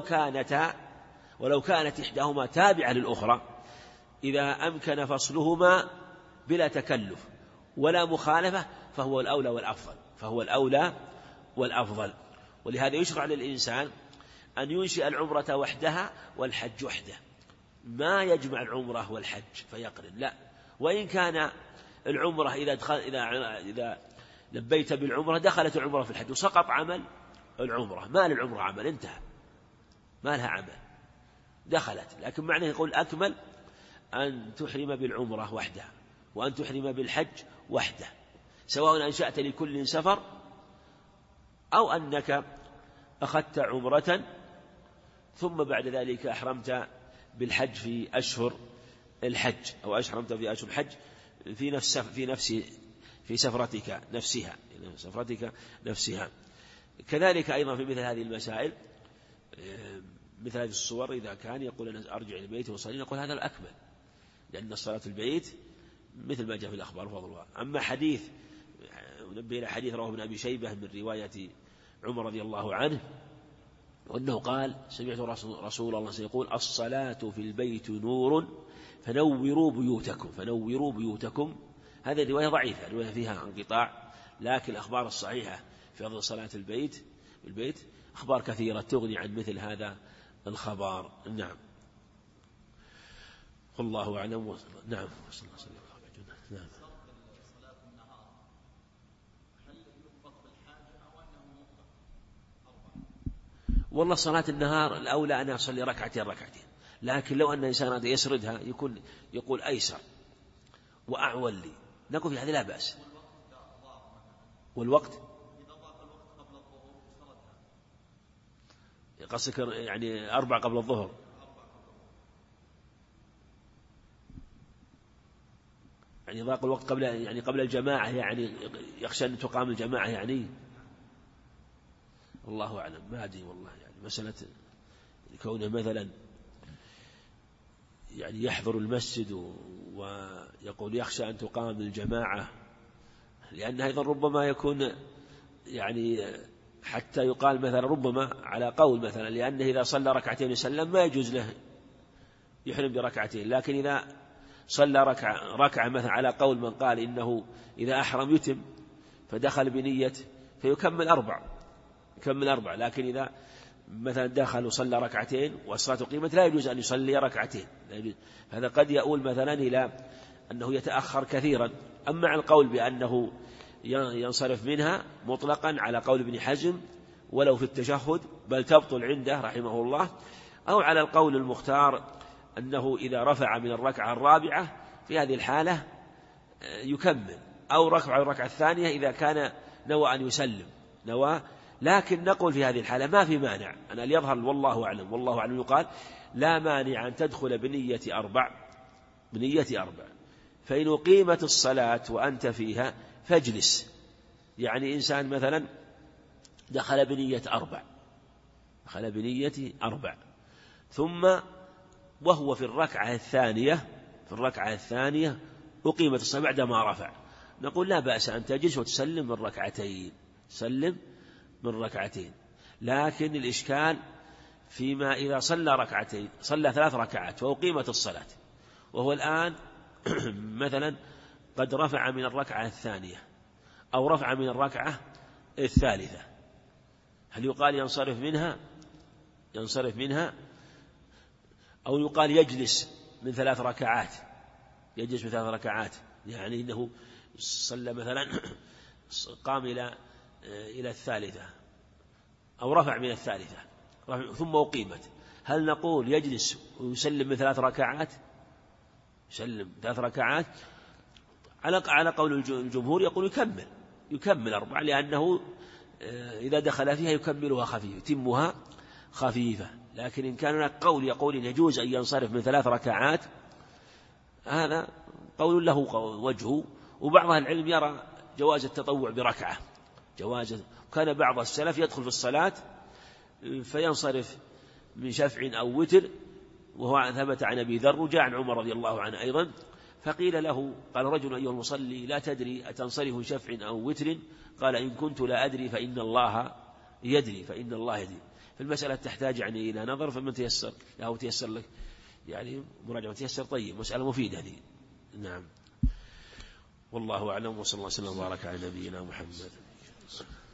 ولو كانت إحداهما تابعة للأخرى إذا أمكن فصلهما بلا تكلف ولا مخالفة فهو الأولى والأفضل. ولهذا يشرع للإنسان أن ينشئ العمرة وحدها والحج وحده، ما يجمع العمرة والحج فيقرن، لا. وإن كان العمرة إذا لبيت بالعمرة دخلت العمرة في الحج وسقط عمل العمرة، ما للعمرة عمل انتهى، ما لها عمل دخلت، لكن معناه يقول أكمل أن تحرم بالعمرة وحده وأن تحرم بالحج وحده، سواء أنشأت لكل سفر أو أنك أخذت عمرة ثم بعد ذلك أحرمت بالحج في أشهر الحج أو أحرمت في أشهر الحج في سفرتك نفسها. كذلك أيضا في مثل هذه المسائل مثل هذه الصور إذا كان يقول أنا أرجع إلى البيت وصلي نقول هذا الأكمل، لأن صلاة البيت مثل ما جاء في الأخبار فضلها. أما حديث نبه إلى حديث رواه ابن أبي شيبة من رواية عمر رضي الله عنه وأنه قال سمعت رسول الله يقول الصلاة في البيت نور فنوروا بيوتكم. هذه الرواية ضعيفة، الرواية فيها انقطاع، لكن الأخبار الصحيحة في فضل صلاة البيت أخبار كثيرة تغني عن مثل هذا الخبر. نعم، والله أعلم. نعم، صلى الله عليه وسلم. نعم. والله صلاة النهار الأولى أن أصلي ركعتين، لكن لو أن إنسان يسردها يقول أيسر وأعول لي، نقول في هذا لا بأس. والوقت قصدك يعني 4 قبل الظهر، يعني ضاق الوقت قبل الجماعة، يعني يخشى أن تقام الجماعة، يعني الله أعلم، ما أدري والله. يعني مسألة كونه مثلا يعني يحضر المسجد ويقول يخشى أن تقام الجماعة، لأن أيضا ربما يكون يعني حتى يقال مثلا ربما على قول مثلا، لأنه إذا صلى ركعتين يسلم ما يجوز له يحرم بركعتين، لكن إذا صلى ركعة مثلا على قول من قال إنه إذا أحرم يتم فدخل بنية فيكمل 4، لكن إذا مثلا دخل وصلى ركعتين والصلاة قيمت لا يجوز أن يصلي ركعتين، هذا قد يؤول مثلا إلى أنه يتأخر كثيرا. أما على القول بأنه ينصرف منها مطلقا على قول ابن حزم ولو في التشهد بل تبطل عنده رحمه الله، أو على القول المختار أنه إذا رفع من الركعة الرابعة في هذه الحالة يكمل، أو ركع الركعة الثانية إذا كان نوى أن يسلم لكن نقول في هذه الحالة ما في مانع، أنا ليظهر والله أعلم يقال لا مانع أن تدخل بنية 4، فإن أقيمت الصلاة وأنت فيها فاجلس. يعني إنسان مثلا دخل بنية 4 ثم وهو في الركعة الثانية أقيمت الصلاة بعدما رفع، نقول لا بأس أن تجلس وتسلم من ركعتين، لكن الإشكال فيما إذا صلى 3 ركعات وأقيمت الصلاة وهو الآن مثلا قد رفع من الركعة الثانية أو رفع من الركعة الثالثة، هل يقال ينصرف منها أو يقال يجلس من 3 ركعات؟ يعني إنه صلى مثلا قام إلى الثالثة أو رفع من الثالثة ثم أقيمت، هل نقول يجلس ويسلم من 3 ركعات؟ على قول الجمهور يقول يكمل 4، لأنه إذا دخل فيها يكملها يتمها خفيفة. لكن إن كان هناك قول يقول إن يجوز أن ينصرف من 3 ركعات، هذا قول له وجهه، وبعض العلم يرى جواز التطوع بركعة، كان بعض السلف يدخل في الصلاة فينصرف من شفع أو وتر، وهو ثبت عن أبي ذر وجاء عن عمر رضي الله عنه أيضا، فقيل له قال رجل أيها المصلي لا تدري أتنصرف شفع أو وتر؟ قال إن كنت لا أدري فإن الله يدري. فالمسألة تحتاج يعني إلى نظر، فمن تيسر له تيسر لك يعني مراجعة تيسر. طيب، مسألة مفيدة هذه. نعم، والله أعلم، وصلى الله وسلم وبارك على نبينا محمد.